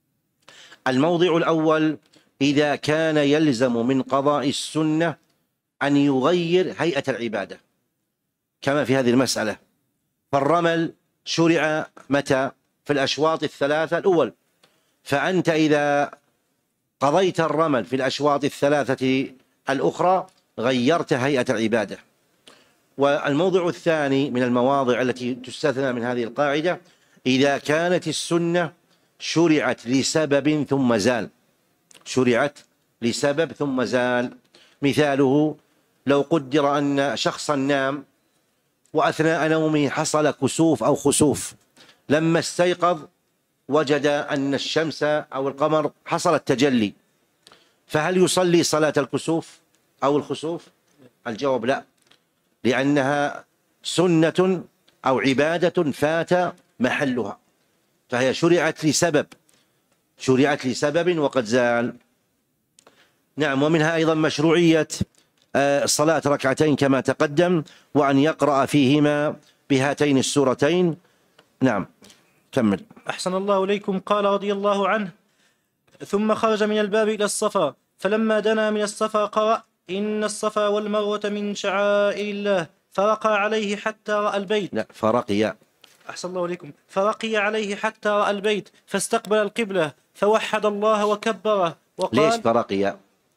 الموضع الأول إذا كان يلزم من قضاء السنة أن يغير هيئة العبادة كما في هذه المسألة. فالرمل شرع متى؟ في الأشواط الثلاثة الأول، فأنت إذا قضيت الرمل في الأشواط الثلاثة الأخرى غيرت هيئة العبادة. والموضع الثاني من المواضع التي تستثنى من هذه القاعدة إذا كانت السنة شرعت لسبب ثم زال شرعت لسبب ثم زال مثاله لو قدر أن شخصا نام وأثناء نومه حصل كسوف أو خسوف، لما استيقظ وجد أن الشمس أو القمر حصل التجلي، فهل يصلي صلاة الكسوف أو الخسوف؟ الجواب لا، لأنها سنة أو عبادة فات محلها، فهي شرعت لسبب شرعت لسبب وقد زال. نعم. ومنها أيضا مشروعية صلاة ركعتين كما تقدم، وأن يقرأ فيهما بهاتين السورتين. نعم كمل. أحسن الله إليكم. قال رضي الله عنه: ثم خرج من الباب إلى الصفا، فلما دنا من الصفا قرأ: إن الصفا والمروة من شعائر الله، فرقى عليه حتى رأى البيت. لا فرقي. أحسن الله إليكم. فرقي عليه حتى رأى البيت، فاستقبل القبلة، فوحد الله وكبره وقال. ليش فرقي؟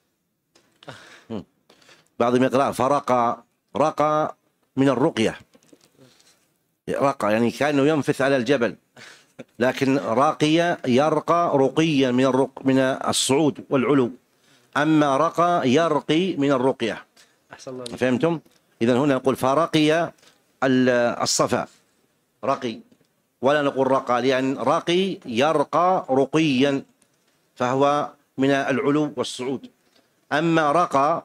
بعضهم يقرأ فرقى، رقى من الرقية، رقى يعني كأنه ينفث على الجبل، لكن راقية يرقى رقيا من الرق من الصعود والعلو، أما رقى يرقي من الرقية. أحسن الله عليك. فهمتم؟ إذن هنا نقول فرقي الصفا رقي، ولا نقول رقى، لأن رقي يرقى رقيا فهو من العلو والصعود، أما رقى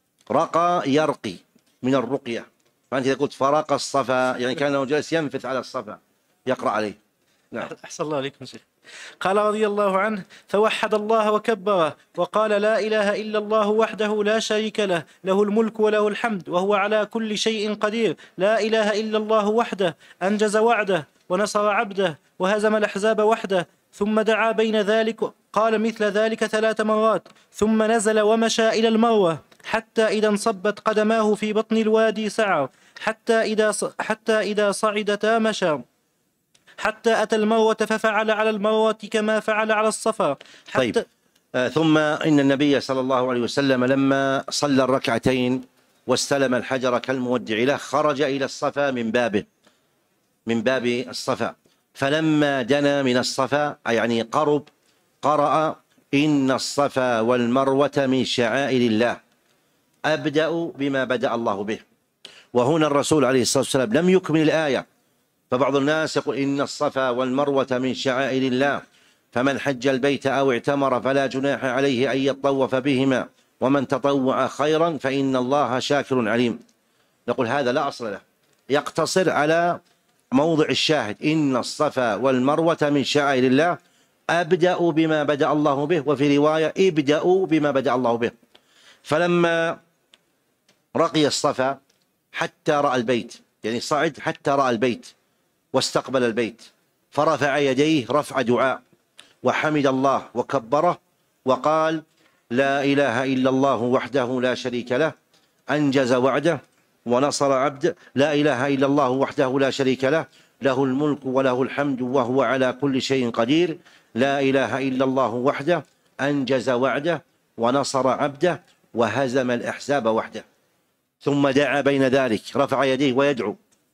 رقى يرقي من الرقية. فأنت إذا قلت فرق الصفا يعني كأنه جالس ينفث على الصفا يقرأ عليه. نعم. أحسن الله عليكم شيخ. قال رضي الله عنه: فوحد الله وكبره وقال: لا إله إلا الله وحده لا شريك له، له الملك وله الحمد وهو على كل شيء قدير، لا إله إلا الله وحده أنجز وعده ونصر عبده وهزم الأحزاب وحده. ثم دعا بين ذلك، قال مثل ذلك ثلاث مرات، ثم نزل ومشى إلى المروة حتى إذا انصبت قدماه في بطن الوادي سعى، حتى إذا حتى إذا صعدتا مشى، حتى أتى المروة ففعل على المروة كما فعل على الصفا. حتى طيب. آه ثم إن النبي صلى الله عليه وسلم لما صلى الركعتين واستلم الحجر كالمودع له خرج إلى الصفا من بابه من باب الصفا، فلما دنا من الصفا يعني قرب قرأ: إن الصفا والمروة من شعائر الله، أبدأ بما بدأ الله به. وهنا الرسول عليه الصلاة والسلام لم يكمل الآية، فبعض الناس يقول: إن الصفا والمروة من شعائر الله، فمن حج البيت أو اعتمر فلا جناح عليه أن يطوف بهما، ومن تطوع خيرا فإن الله شاكر عليم. نقول هذا لا أصل له، يقتصر على موضع الشاهد: إن الصفا والمروة من شعائر الله، أبدأ بما بدأ الله به، وفي رواية: ابدأوا بما بدأ الله به. فلما رقي الصفا حتى رأى البيت، يعني صعد حتى رأى البيت واستقبل البيت، فرفع يديه رفع دعاء وحمد الله وكبره وقال: لا إله إلا الله وحده لا شريك له، أنجز وعده ونصر عبده، لا إله إلا الله وحده لا شريك له، له الملك وله الحمد وهو على كل شيء قدير، لا إله إلا الله وحده أنجز وعده ونصر عبده وهزم الأحزاب وحده. ثم دعا بين ذلك، رفع يديه ويدعو،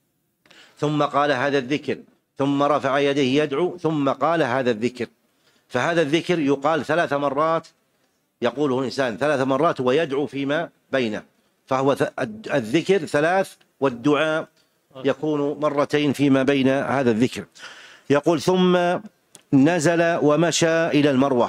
ثم قال هذا الذكر، ثم رفع يديه يدعو، ثم قال هذا الذكر. فهذا الذكر يقال ثلاث مرات، يقوله الإنسان ثلاث مرات ويدعو فيما بينه، فهو الذكر ثلاث والدعاء يكون مرتين فيما بين هذا الذكر. يقول: ثم نزل ومشى إلى المروة،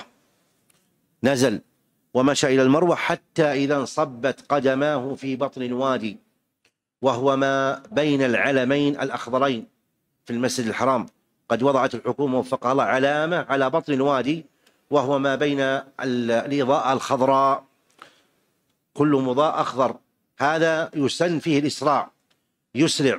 نزل ومشى إلى المروة حتى إذا انصبت قدماه في بطن الوادي، وهو ما بين العلمين الأخضرين في المسجد الحرام. قد وضعت الحكومة وفقها الله علامة على بطن الوادي، وهو ما بين الإضاءة الخضراء، كل مضاء أخضر، هذا يسن فيه الإسراع، يسرع.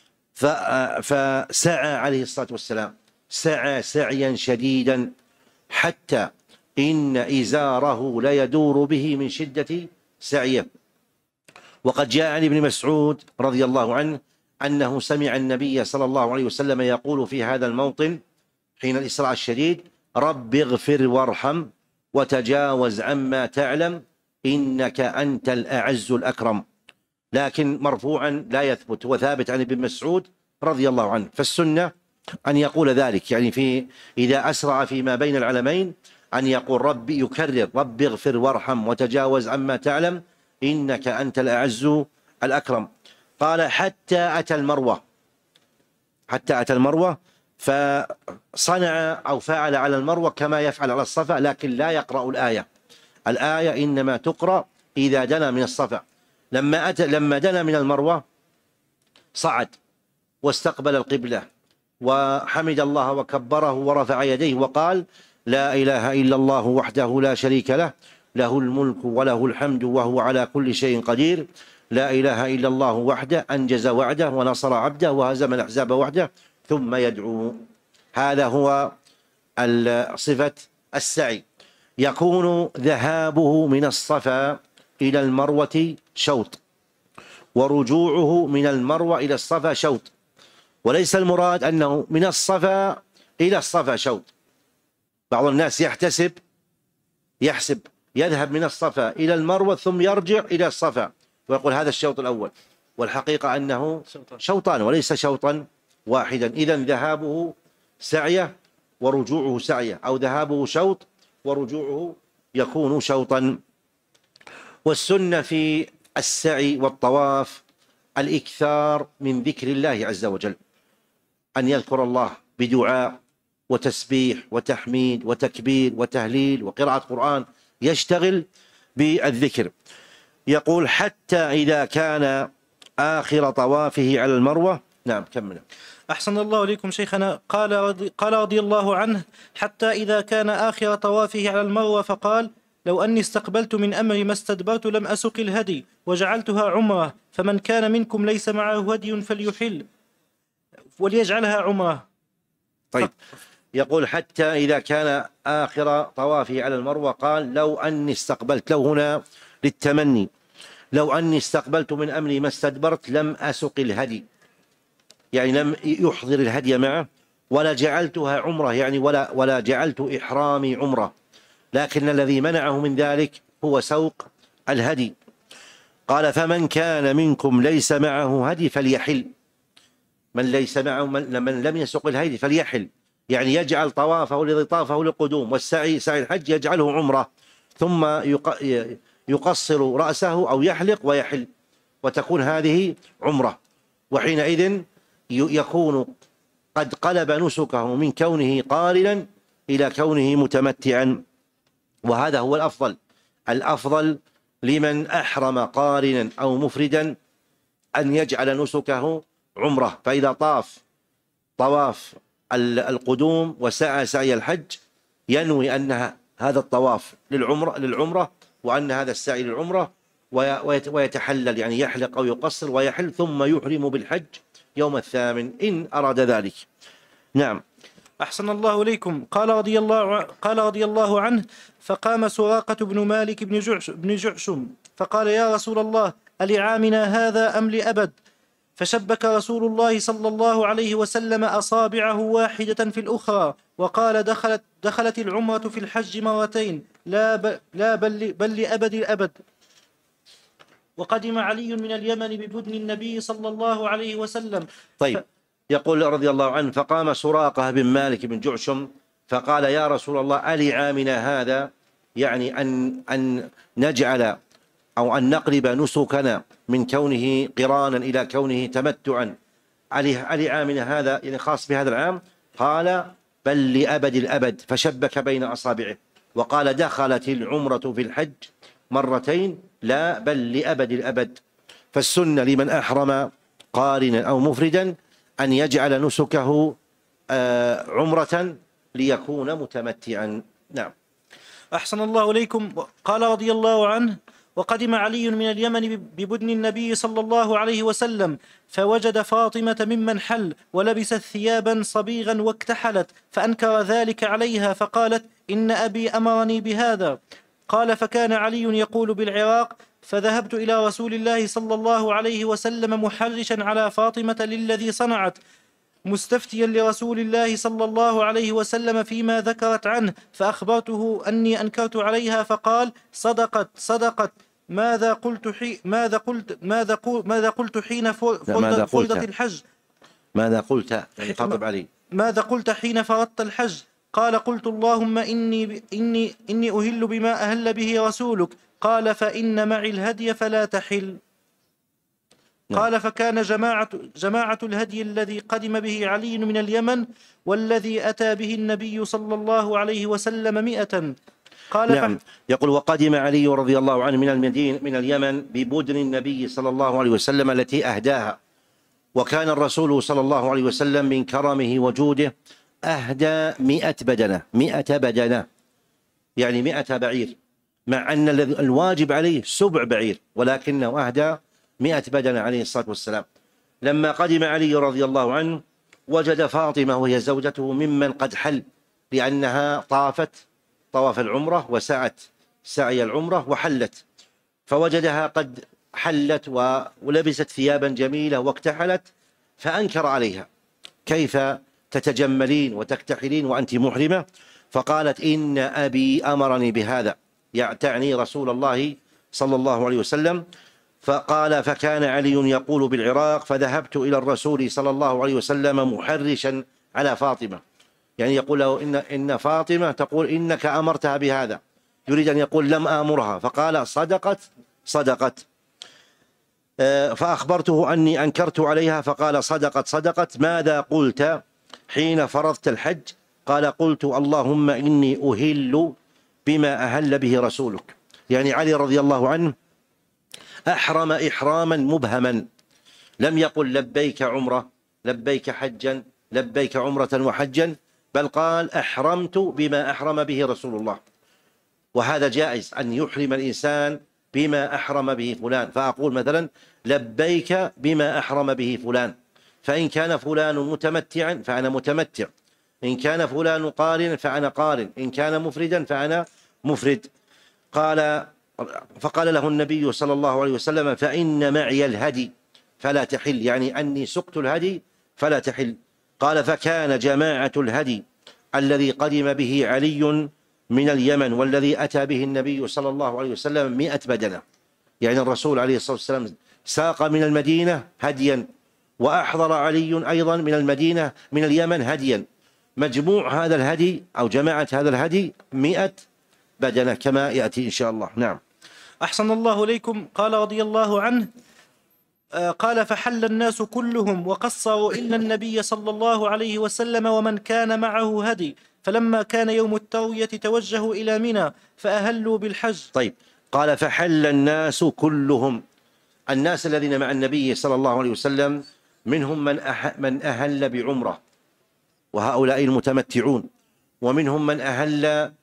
فسعى عليه الصلاة والسلام، سعى سعيا شديدا حتى إن إزاره ليدور به من شدة سعيه. وقد جاء عن ابن مسعود رضي الله عنه أنه سمع النبي صلى الله عليه وسلم يقول في هذا الموطن حين الإسراع الشديد: رب اغفر وارحم وتجاوز عما تعلم إنك أنت الأعز الأكرم. لكن مرفوعا لا يثبت، وثابت عن ابن مسعود رضي الله عنه. فالسنة أن يقول ذلك، يعني في إذا أسرع فيما بين العلمين أن يقول ربي، يكرر: رب اغفر وارحم وتجاوز عما تعلم إنك أنت الأعز الأكرم. قال حتى أتى المروة، حتى أتى المروة فصنع أو فعل على المروة كما يفعل على الصفا، لكن لا يقرأ الآية. الآية إنما تقرأ إذا دنا من الصفا. لما أتى لما دنا من المروة صعد واستقبل القبلة وحمد الله وكبره ورفع يديه وقال لا إله إلا الله وحده لا شريك له، له الملك وله الحمد وهو على كل شيء قدير، لا إله إلا الله وحده أنجز وعده ونصر عبده وهزم الأحزاب وحده، ثم يدعو. هذا هو صفة السعي. يكون ذهابه من الصفا إلى المروة شوط، ورجوعه من المروة إلى الصفا شوط، وليس المراد أنه من الصفا إلى الصفا شوط. بعض الناس يحتسب يحسب يذهب من الصفا إلى المروة ثم يرجع إلى الصفا ويقول هذا الشوط الأول، والحقيقة أنه شوطان وليس شوطا واحدا. إذن ذهابه سعية ورجوعه سعية، أو ذهابه شوط ورجوعه يكون شوطا. والسنة في السعي والطواف الإكثار من ذكر الله عز وجل، أن يذكر الله بدعاء وتسبيح وتحميد وتكبير وتهليل وقراءة قرآن، يشتغل بالذكر. يقول حتى إذا كان آخر طوافه على المروة. نعم كمل. أحسن الله إليكم شيخنا. قال رضي, قال رضي الله عنه حتى إذا كان آخر طوافه على المروة فقال لو أني استقبلت من أمري ما استدبرت لم أسق الهدي وجعلتها عمرة، فمن كان منكم ليس معه هدي فليحل وليجعلها عمرة. طيب يقول حتى إذا كان آخر طوافه على المروة قال لو أني استقبلت، لو هنا للتمني، لو أني استقبلت من أمري ما استدبرت لم أسق الهدي، يعني لم يحضر الهدي معه، ولا جعلتها عمرة، يعني ولا ولا جعلت إحرامي عمرة، لكن الذي منعه من ذلك هو سوق الهدي. قال فمن كان منكم ليس معه هدي فليحل، من ليس معه من, من لم يسق الهدي فليحل، يعني يجعل طوافه الذي طافه للقدوم والسعي سعي الحج يجعله عمرة، ثم يقصر رأسه أو يحلق ويحل، وتكون هذه عمرة. وحينئذ يكون قد قلب نسكه من كونه قارنا إلى كونه متمتعا، وهذا هو الأفضل. الأفضل لمن أحرم قارنا أو مفردا أن يجعل نسكه عمرة، فإذا طاف طواف القدوم وسعى سعي الحج ينوي أن هذا الطواف للعمرة للعمرة وأن هذا السعي للعمرة، ويتحلل يعني يحلق أو يقصر ويحل، ثم يحرم بالحج يوم الثامن إن أراد ذلك. نعم. أحسن الله إليكم. قال رضي الله قال رضي الله عنه فقام سراقة بن مالك بن جعش بن جعشم فقال يا رسول الله ألعامنا هذا أم لأبد؟ فشبك رسول الله صلى الله عليه وسلم أصابعه واحدة في الأخرى وقال دخلت دخلت العمرة في الحج مرتين لا بل, لا بل, بل لأبد الأبد. وقدم علي من اليمن ببدن النبي صلى الله عليه وسلم. طيب ف... يقول رضي الله عنه فقام سراقة بن مالك بن جعشم فقال يا رسول الله ألعامنا هذا، يعني أن أن نجعل أو أن نقلب نسكنا من كونه قرانا إلى كونه تمتعا، ألعامنا هذا يعني خاص بهذا العام؟ قال بل لأبد الأبد، فشبك بين أصابعه وقال دخلت العمرة في الحج مرتين لا بل لأبد الأبد. فالسنة لمن أحرم قارنا أو مفردا أن يجعل نسكه عمرة ليكون متمتعا. نعم. أحسن الله إليكم. قال رضي الله عنه وقدم علي من اليمن ببدن النبي صلى الله عليه وسلم فوجد فاطمة ممن حل ولبست ثيابا صبيغا واكتحلت، فأنكر ذلك عليها فقالت إن أبي أمرني بهذا. قال فكان علي يقول بالعراق فذهبت إلى رسول الله صلى الله عليه وسلم محرشا على فاطمة للذي صنعت، مستفتيا لرسول الله صلى الله عليه وسلم فيما ذكرت عنه، فأخبرته أني أنكرت عليها فقال صدقت صدقت ماذا قلت حي ماذا قلت ماذا قل ماذا قلت حين فرضت الحج ماذا قلت يعني خاطب علي ماذا قلت حين فرضت الحج؟ قال قلت اللهم إني إني إني أهل بما أهل به رسولك. قال فإن معي الهدي فلا تحل. نعم. قال فكان جماعة, جماعة الهدي الذي قدم به علي من اليمن والذي أتى به النبي صلى الله عليه وسلم مئة. قال نعم. يقول وقدم علي رضي الله عنه من المدينة من اليمن ببدن النبي صلى الله عليه وسلم التي أهداها، وكان الرسول صلى الله عليه وسلم من كرمه وجوده أهدى مئة بدنة مئة بدنة يعني مئة بعير، مع أن الواجب عليه سبع بعير، ولكنه أهدى مئة بدنة عليه الصلاة والسلام. لما قدم علي رضي الله عنه وجد فاطمة وهي زوجته ممن قد حل، لأنها طافت طواف العمرة وسعت سعي العمرة وحلت، فوجدها قد حلت ولبست ثيابا جميلة واكتحلت، فأنكر عليها كيف تتجملين وتكتحلين وأنت محرمة؟ فقالت إن أبي أمرني بهذا، تعني رسول الله صلى الله عليه وسلم. فقال فكان علي يقول بالعراق فذهبت إلى الرسول صلى الله عليه وسلم محرشا على فاطمة، يعني يقول له إن, إن فاطمة تقول إنك أمرتها بهذا، يريد أن يقول لم آمرها، فقال صدقت صدقت. فأخبرته أني أنكرت عليها، فقال صدقت صدقت. ماذا قلت حين فرضت الحج؟ قال قلت اللهم إني أهل بما أهل به رسولك. يعني علي رضي الله عنه أحرم إحراما مبهما، لم يقل لبيك عمرة لبيك حجا لبيك عمرة وحجا، بل قال أحرمت بما أحرم به رسول الله. وهذا جائز أن يحرم الإنسان بما أحرم به فلان، فأقول مثلا لبيك بما أحرم به فلان، فإن كان فلان متمتعا فأنا متمتع، إن كان فلان قارنا فأنا قارن، إن كان مفردا فأنا مفرد. قال فقال له النبي صلى الله عليه وسلم فإن معي الهدي فلا تحل، يعني أني سقت الهدي فلا تحل. قال فكان جماعة الهدي الذي قدم به علي من اليمن والذي أتى به النبي صلى الله عليه وسلم مئة بدنة، يعني الرسول عليه الصلاة والسلام ساق من المدينة هديا، وأحضر علي أيضا من المدينة من اليمن هديا، مجموع هذا الهدي أو جماعة هذا الهدي مئة بدنة كما يأتي إن شاء الله. نعم. أحسن الله إليكم. قال رضي الله عنه قال فحل الناس كلهم وقصروا إلا النبي صلى الله عليه وسلم ومن كان معه هدي، فلما كان يوم التروية توجهوا إلى منى فأهلوا بالحج. طيب، قال فحل الناس كلهم، الناس الذين مع النبي صلى الله عليه وسلم منهم من أح من أهل بعمرة وهؤلاء المتمتعون، ومنهم من أهل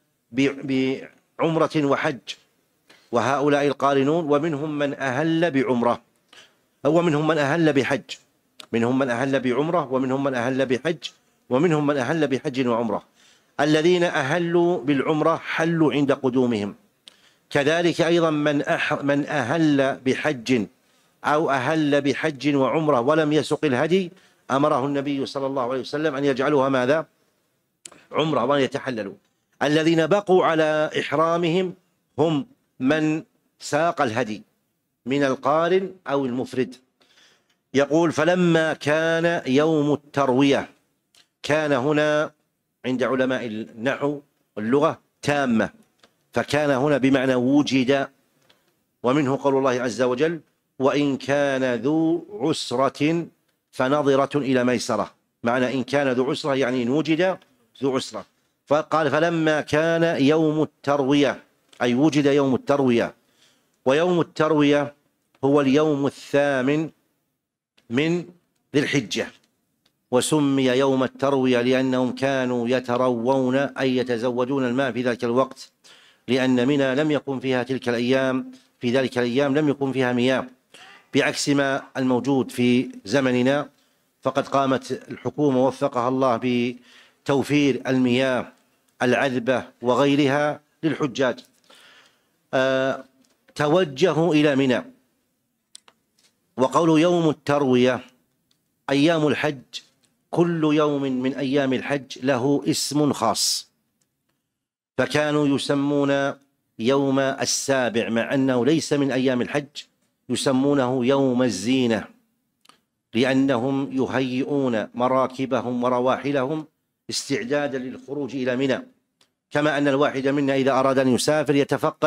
بعمرة وحج وهؤلاء القارنون، ومنهم من أهل بعمرة ومنهم من أهل بحج، منهم من أهل بعمرة ومنهم من أهل بحج ومنهم من أهل بحج وعمرة. الذين أهلوا بالعمرة حلوا عند قدومهم، كذلك أيضا من أح من أهل بحج أو أهل بحج وعمرة ولم يسق الهدي أمره النبي صلى الله عليه وسلم أن يجعلوها ماذا؟ عمرة وأن يتحللوا. الذين بقوا على إحرامهم هم من ساق الهدي من القارن أو المفرد. يقول فلما كان يوم التروية، كان هنا عند علماء النحو واللغة تامة، فكان هنا بمعنى وجد، ومنه قول الله عز وجل وإن كان ذو عسرة فنظرة إلى ميسرة، معنى إن كان ذو عسرة يعني إن وجد ذو عسرة. فقال فلما كان يوم التروية أي وجد يوم التروية، ويوم التروية هو اليوم الثامن من ذي الحجة، وسمي يوم التروية لأنهم كانوا يتروون أي يتزودون الماء في ذلك الوقت، لأن منى لم يكن فيها تلك الأيام في ذلك الأيام لم يكن فيها مياه، بعكس ما الموجود في زمننا، فقد قامت الحكومة وفقها الله بتوفير المياه العذبة وغيرها للحجاج. أه توجهوا إلى منى. وقول يوم التروية أيام الحج، كل يوم من أيام الحج له اسم خاص، فكانوا يسمون يوم السابع مع أنه ليس من أيام الحج يسمونه يوم الزينة، لأنهم يهيئون مراكبهم ورواحلهم استعدادا للخروج إلى منى، كما أن الواحد منا إذا أراد أن يسافر يتفقد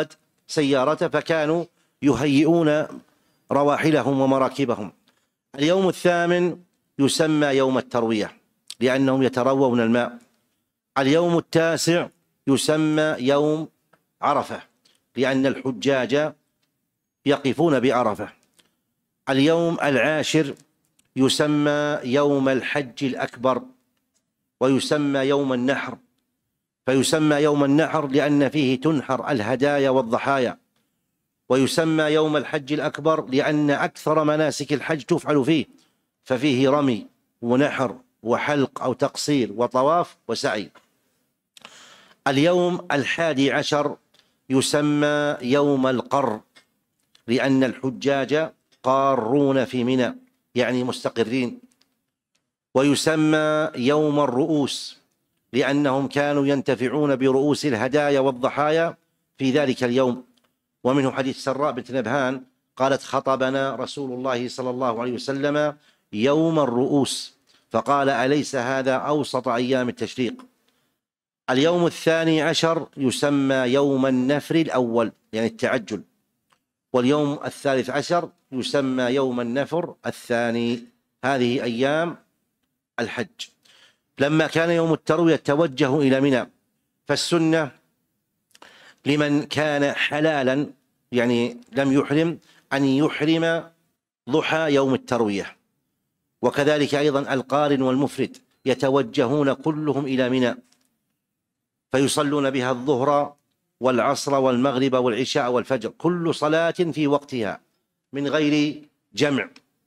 سيارته فكانوا يهيئون رواحلهم ومراكبهم. اليوم الثامن يسمى يوم التروية لأنهم يتروون الماء. اليوم التاسع يسمى يوم عرفة لأن الحجاج يقفون بعرفة. اليوم العاشر يسمى يوم الحج الأكبر ويسمى يوم النحر، فيسمى يوم النحر لأن فيه تنحر الهدايا والضحايا، ويسمى يوم الحج الأكبر لأن أكثر مناسك الحج تفعل فيه، ففيه رمي ونحر وحلق أو تقصير وطواف وسعي. اليوم الحادي عشر يسمى يوم القر لأن الحجاج قارون في منى يعني مستقرين. ويسمى يوم الرؤوس لأنهم كانوا ينتفعون برؤوس الهدايا والضحايا في ذلك اليوم. ومنه حديث سراء بنت نبهان قالت خطبنا رسول الله صلى الله عليه وسلم يوم الرؤوس فقال أليس هذا أوسط أيام التشريق. اليوم الثاني عشر يسمى يوم النفر الأول يعني التعجل، واليوم الثالث عشر يسمى يوم النفر الثاني. هذه أيام الحج. لما كان يوم التروية توجهوا إلى منى، فالسنة لمن كان حلالا يعني لم يحرم أن يحرم ضحى يوم التروية، وكذلك أيضا القارن والمفرد يتوجهون كلهم إلى منى فيصلون بها الظهر والعصر والمغرب والعشاء والفجر كل صلاة في وقتها من غير جمع.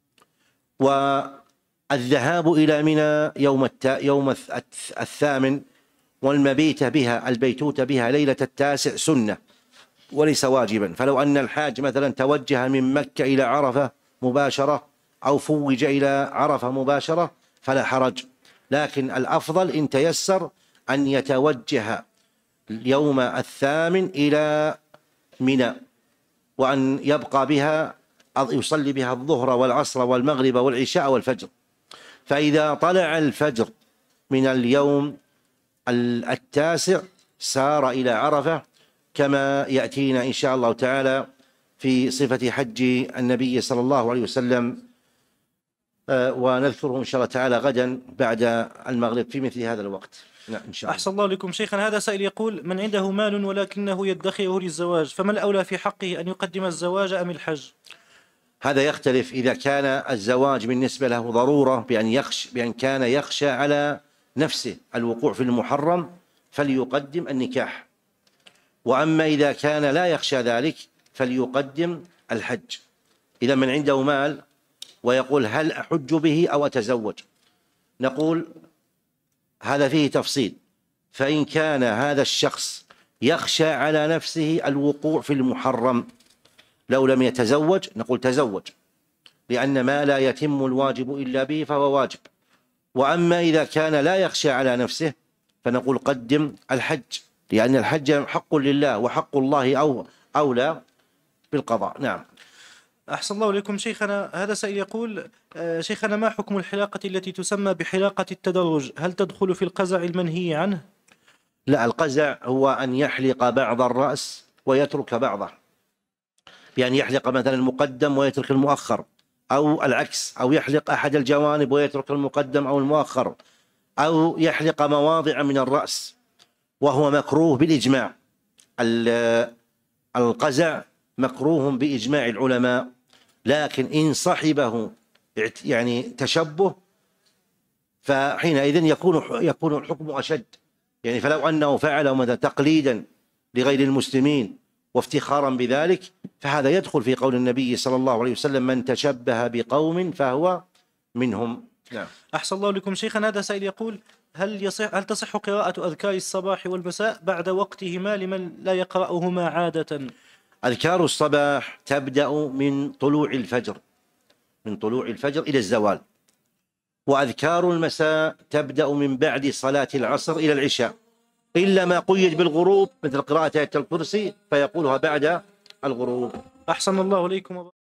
والذهاب إلى منى يوم يوم الثامن والمبيت بها البيتوت بها ليلة التاسع سنة وليس واجبا. فلو أن الحاج مثلا توجه من مكة إلى عرفة مباشرة أو فوج إلى عرفة مباشرة فلا حرج، لكن الأفضل إن تيسر أن يتوجه اليوم الثامن إلى منى وأن يبقى بها يصلي بها الظهر والعصر والمغرب والعشاء والفجر. فإذا طلع الفجر من اليوم التاسع سار إلى عرفة كما يأتينا إن شاء الله تعالى في صفة حج النبي صلى الله عليه وسلم، ونذكره إن شاء الله تعالى غدا بعد المغرب في مثل هذا الوقت. نعم إن شاء الله. أحسن الله لكم شيخنا. هذا سائل يقول من عنده مال ولكنه يدخره للزواج فما الأولى في حقه أن يقدم الزواج أم الحج؟ هذا يختلف. إذا كان الزواج بالنسبة له ضرورة بأن يخشى بأن كان يخشى على نفسه الوقوع في المحرم فليقدم النكاح، وأما إذا كان لا يخشى ذلك فليقدم الحج. إذا من عنده مال ويقول هل أحج به أو أتزوج، نقول هذا فيه تفصيل. فإن كان هذا الشخص يخشى على نفسه الوقوع في المحرم لو لم يتزوج نقول تزوج، لأن ما لا يتم الواجب إلا به فهو واجب. وأما إذا كان لا يخشى على نفسه فنقول قدم الحج، لأن الحج حق لله وحق الله أو أولى بالقضاء. نعم. أحسن الله إليكم شيخنا. هذا سائل يقول شيخنا ما حكم الحلاقة التي تسمى بحلاقة التدرج؟ هل تدخل في القزع المنهي عنه؟ لا، القزع هو أن يحلق بعض الرأس ويترك بعضه، يعني يحلق مثلا المقدم ويترك المؤخر، أو العكس، أو يحلق أحد الجوانب ويترك المقدم أو المؤخر، أو يحلق مواضع من الرأس، وهو مكروه بالإجماع. القزع مكروه بإجماع العلماء، لكن إن صحبه يعني تشبه فحينئذ يكون يكون الحكم أشد. يعني فلو أنه فعله مثلا تقليدا لغير المسلمين وافتخارا بذلك فهذا يدخل في قول النبي صلى الله عليه وسلم من تشبه بقوم فهو منهم. نعم. أحسن الله لكم شيخنا. هذا سائل يقول هل يصح هل تصح قراءة أذكار الصباح والمساء بعد وقتهما لمن لا يقرأهما عادة؟ أذكار الصباح تبدأ من طلوع الفجر من طلوع الفجر إلى الزوال، وأذكار المساء تبدأ من بعد صلاة العصر إلى العشاء، إلا ما قيد بالغروب مثل قراءة آية الكرسي فيقولها بعد الغروب. أحسن الله إليكم.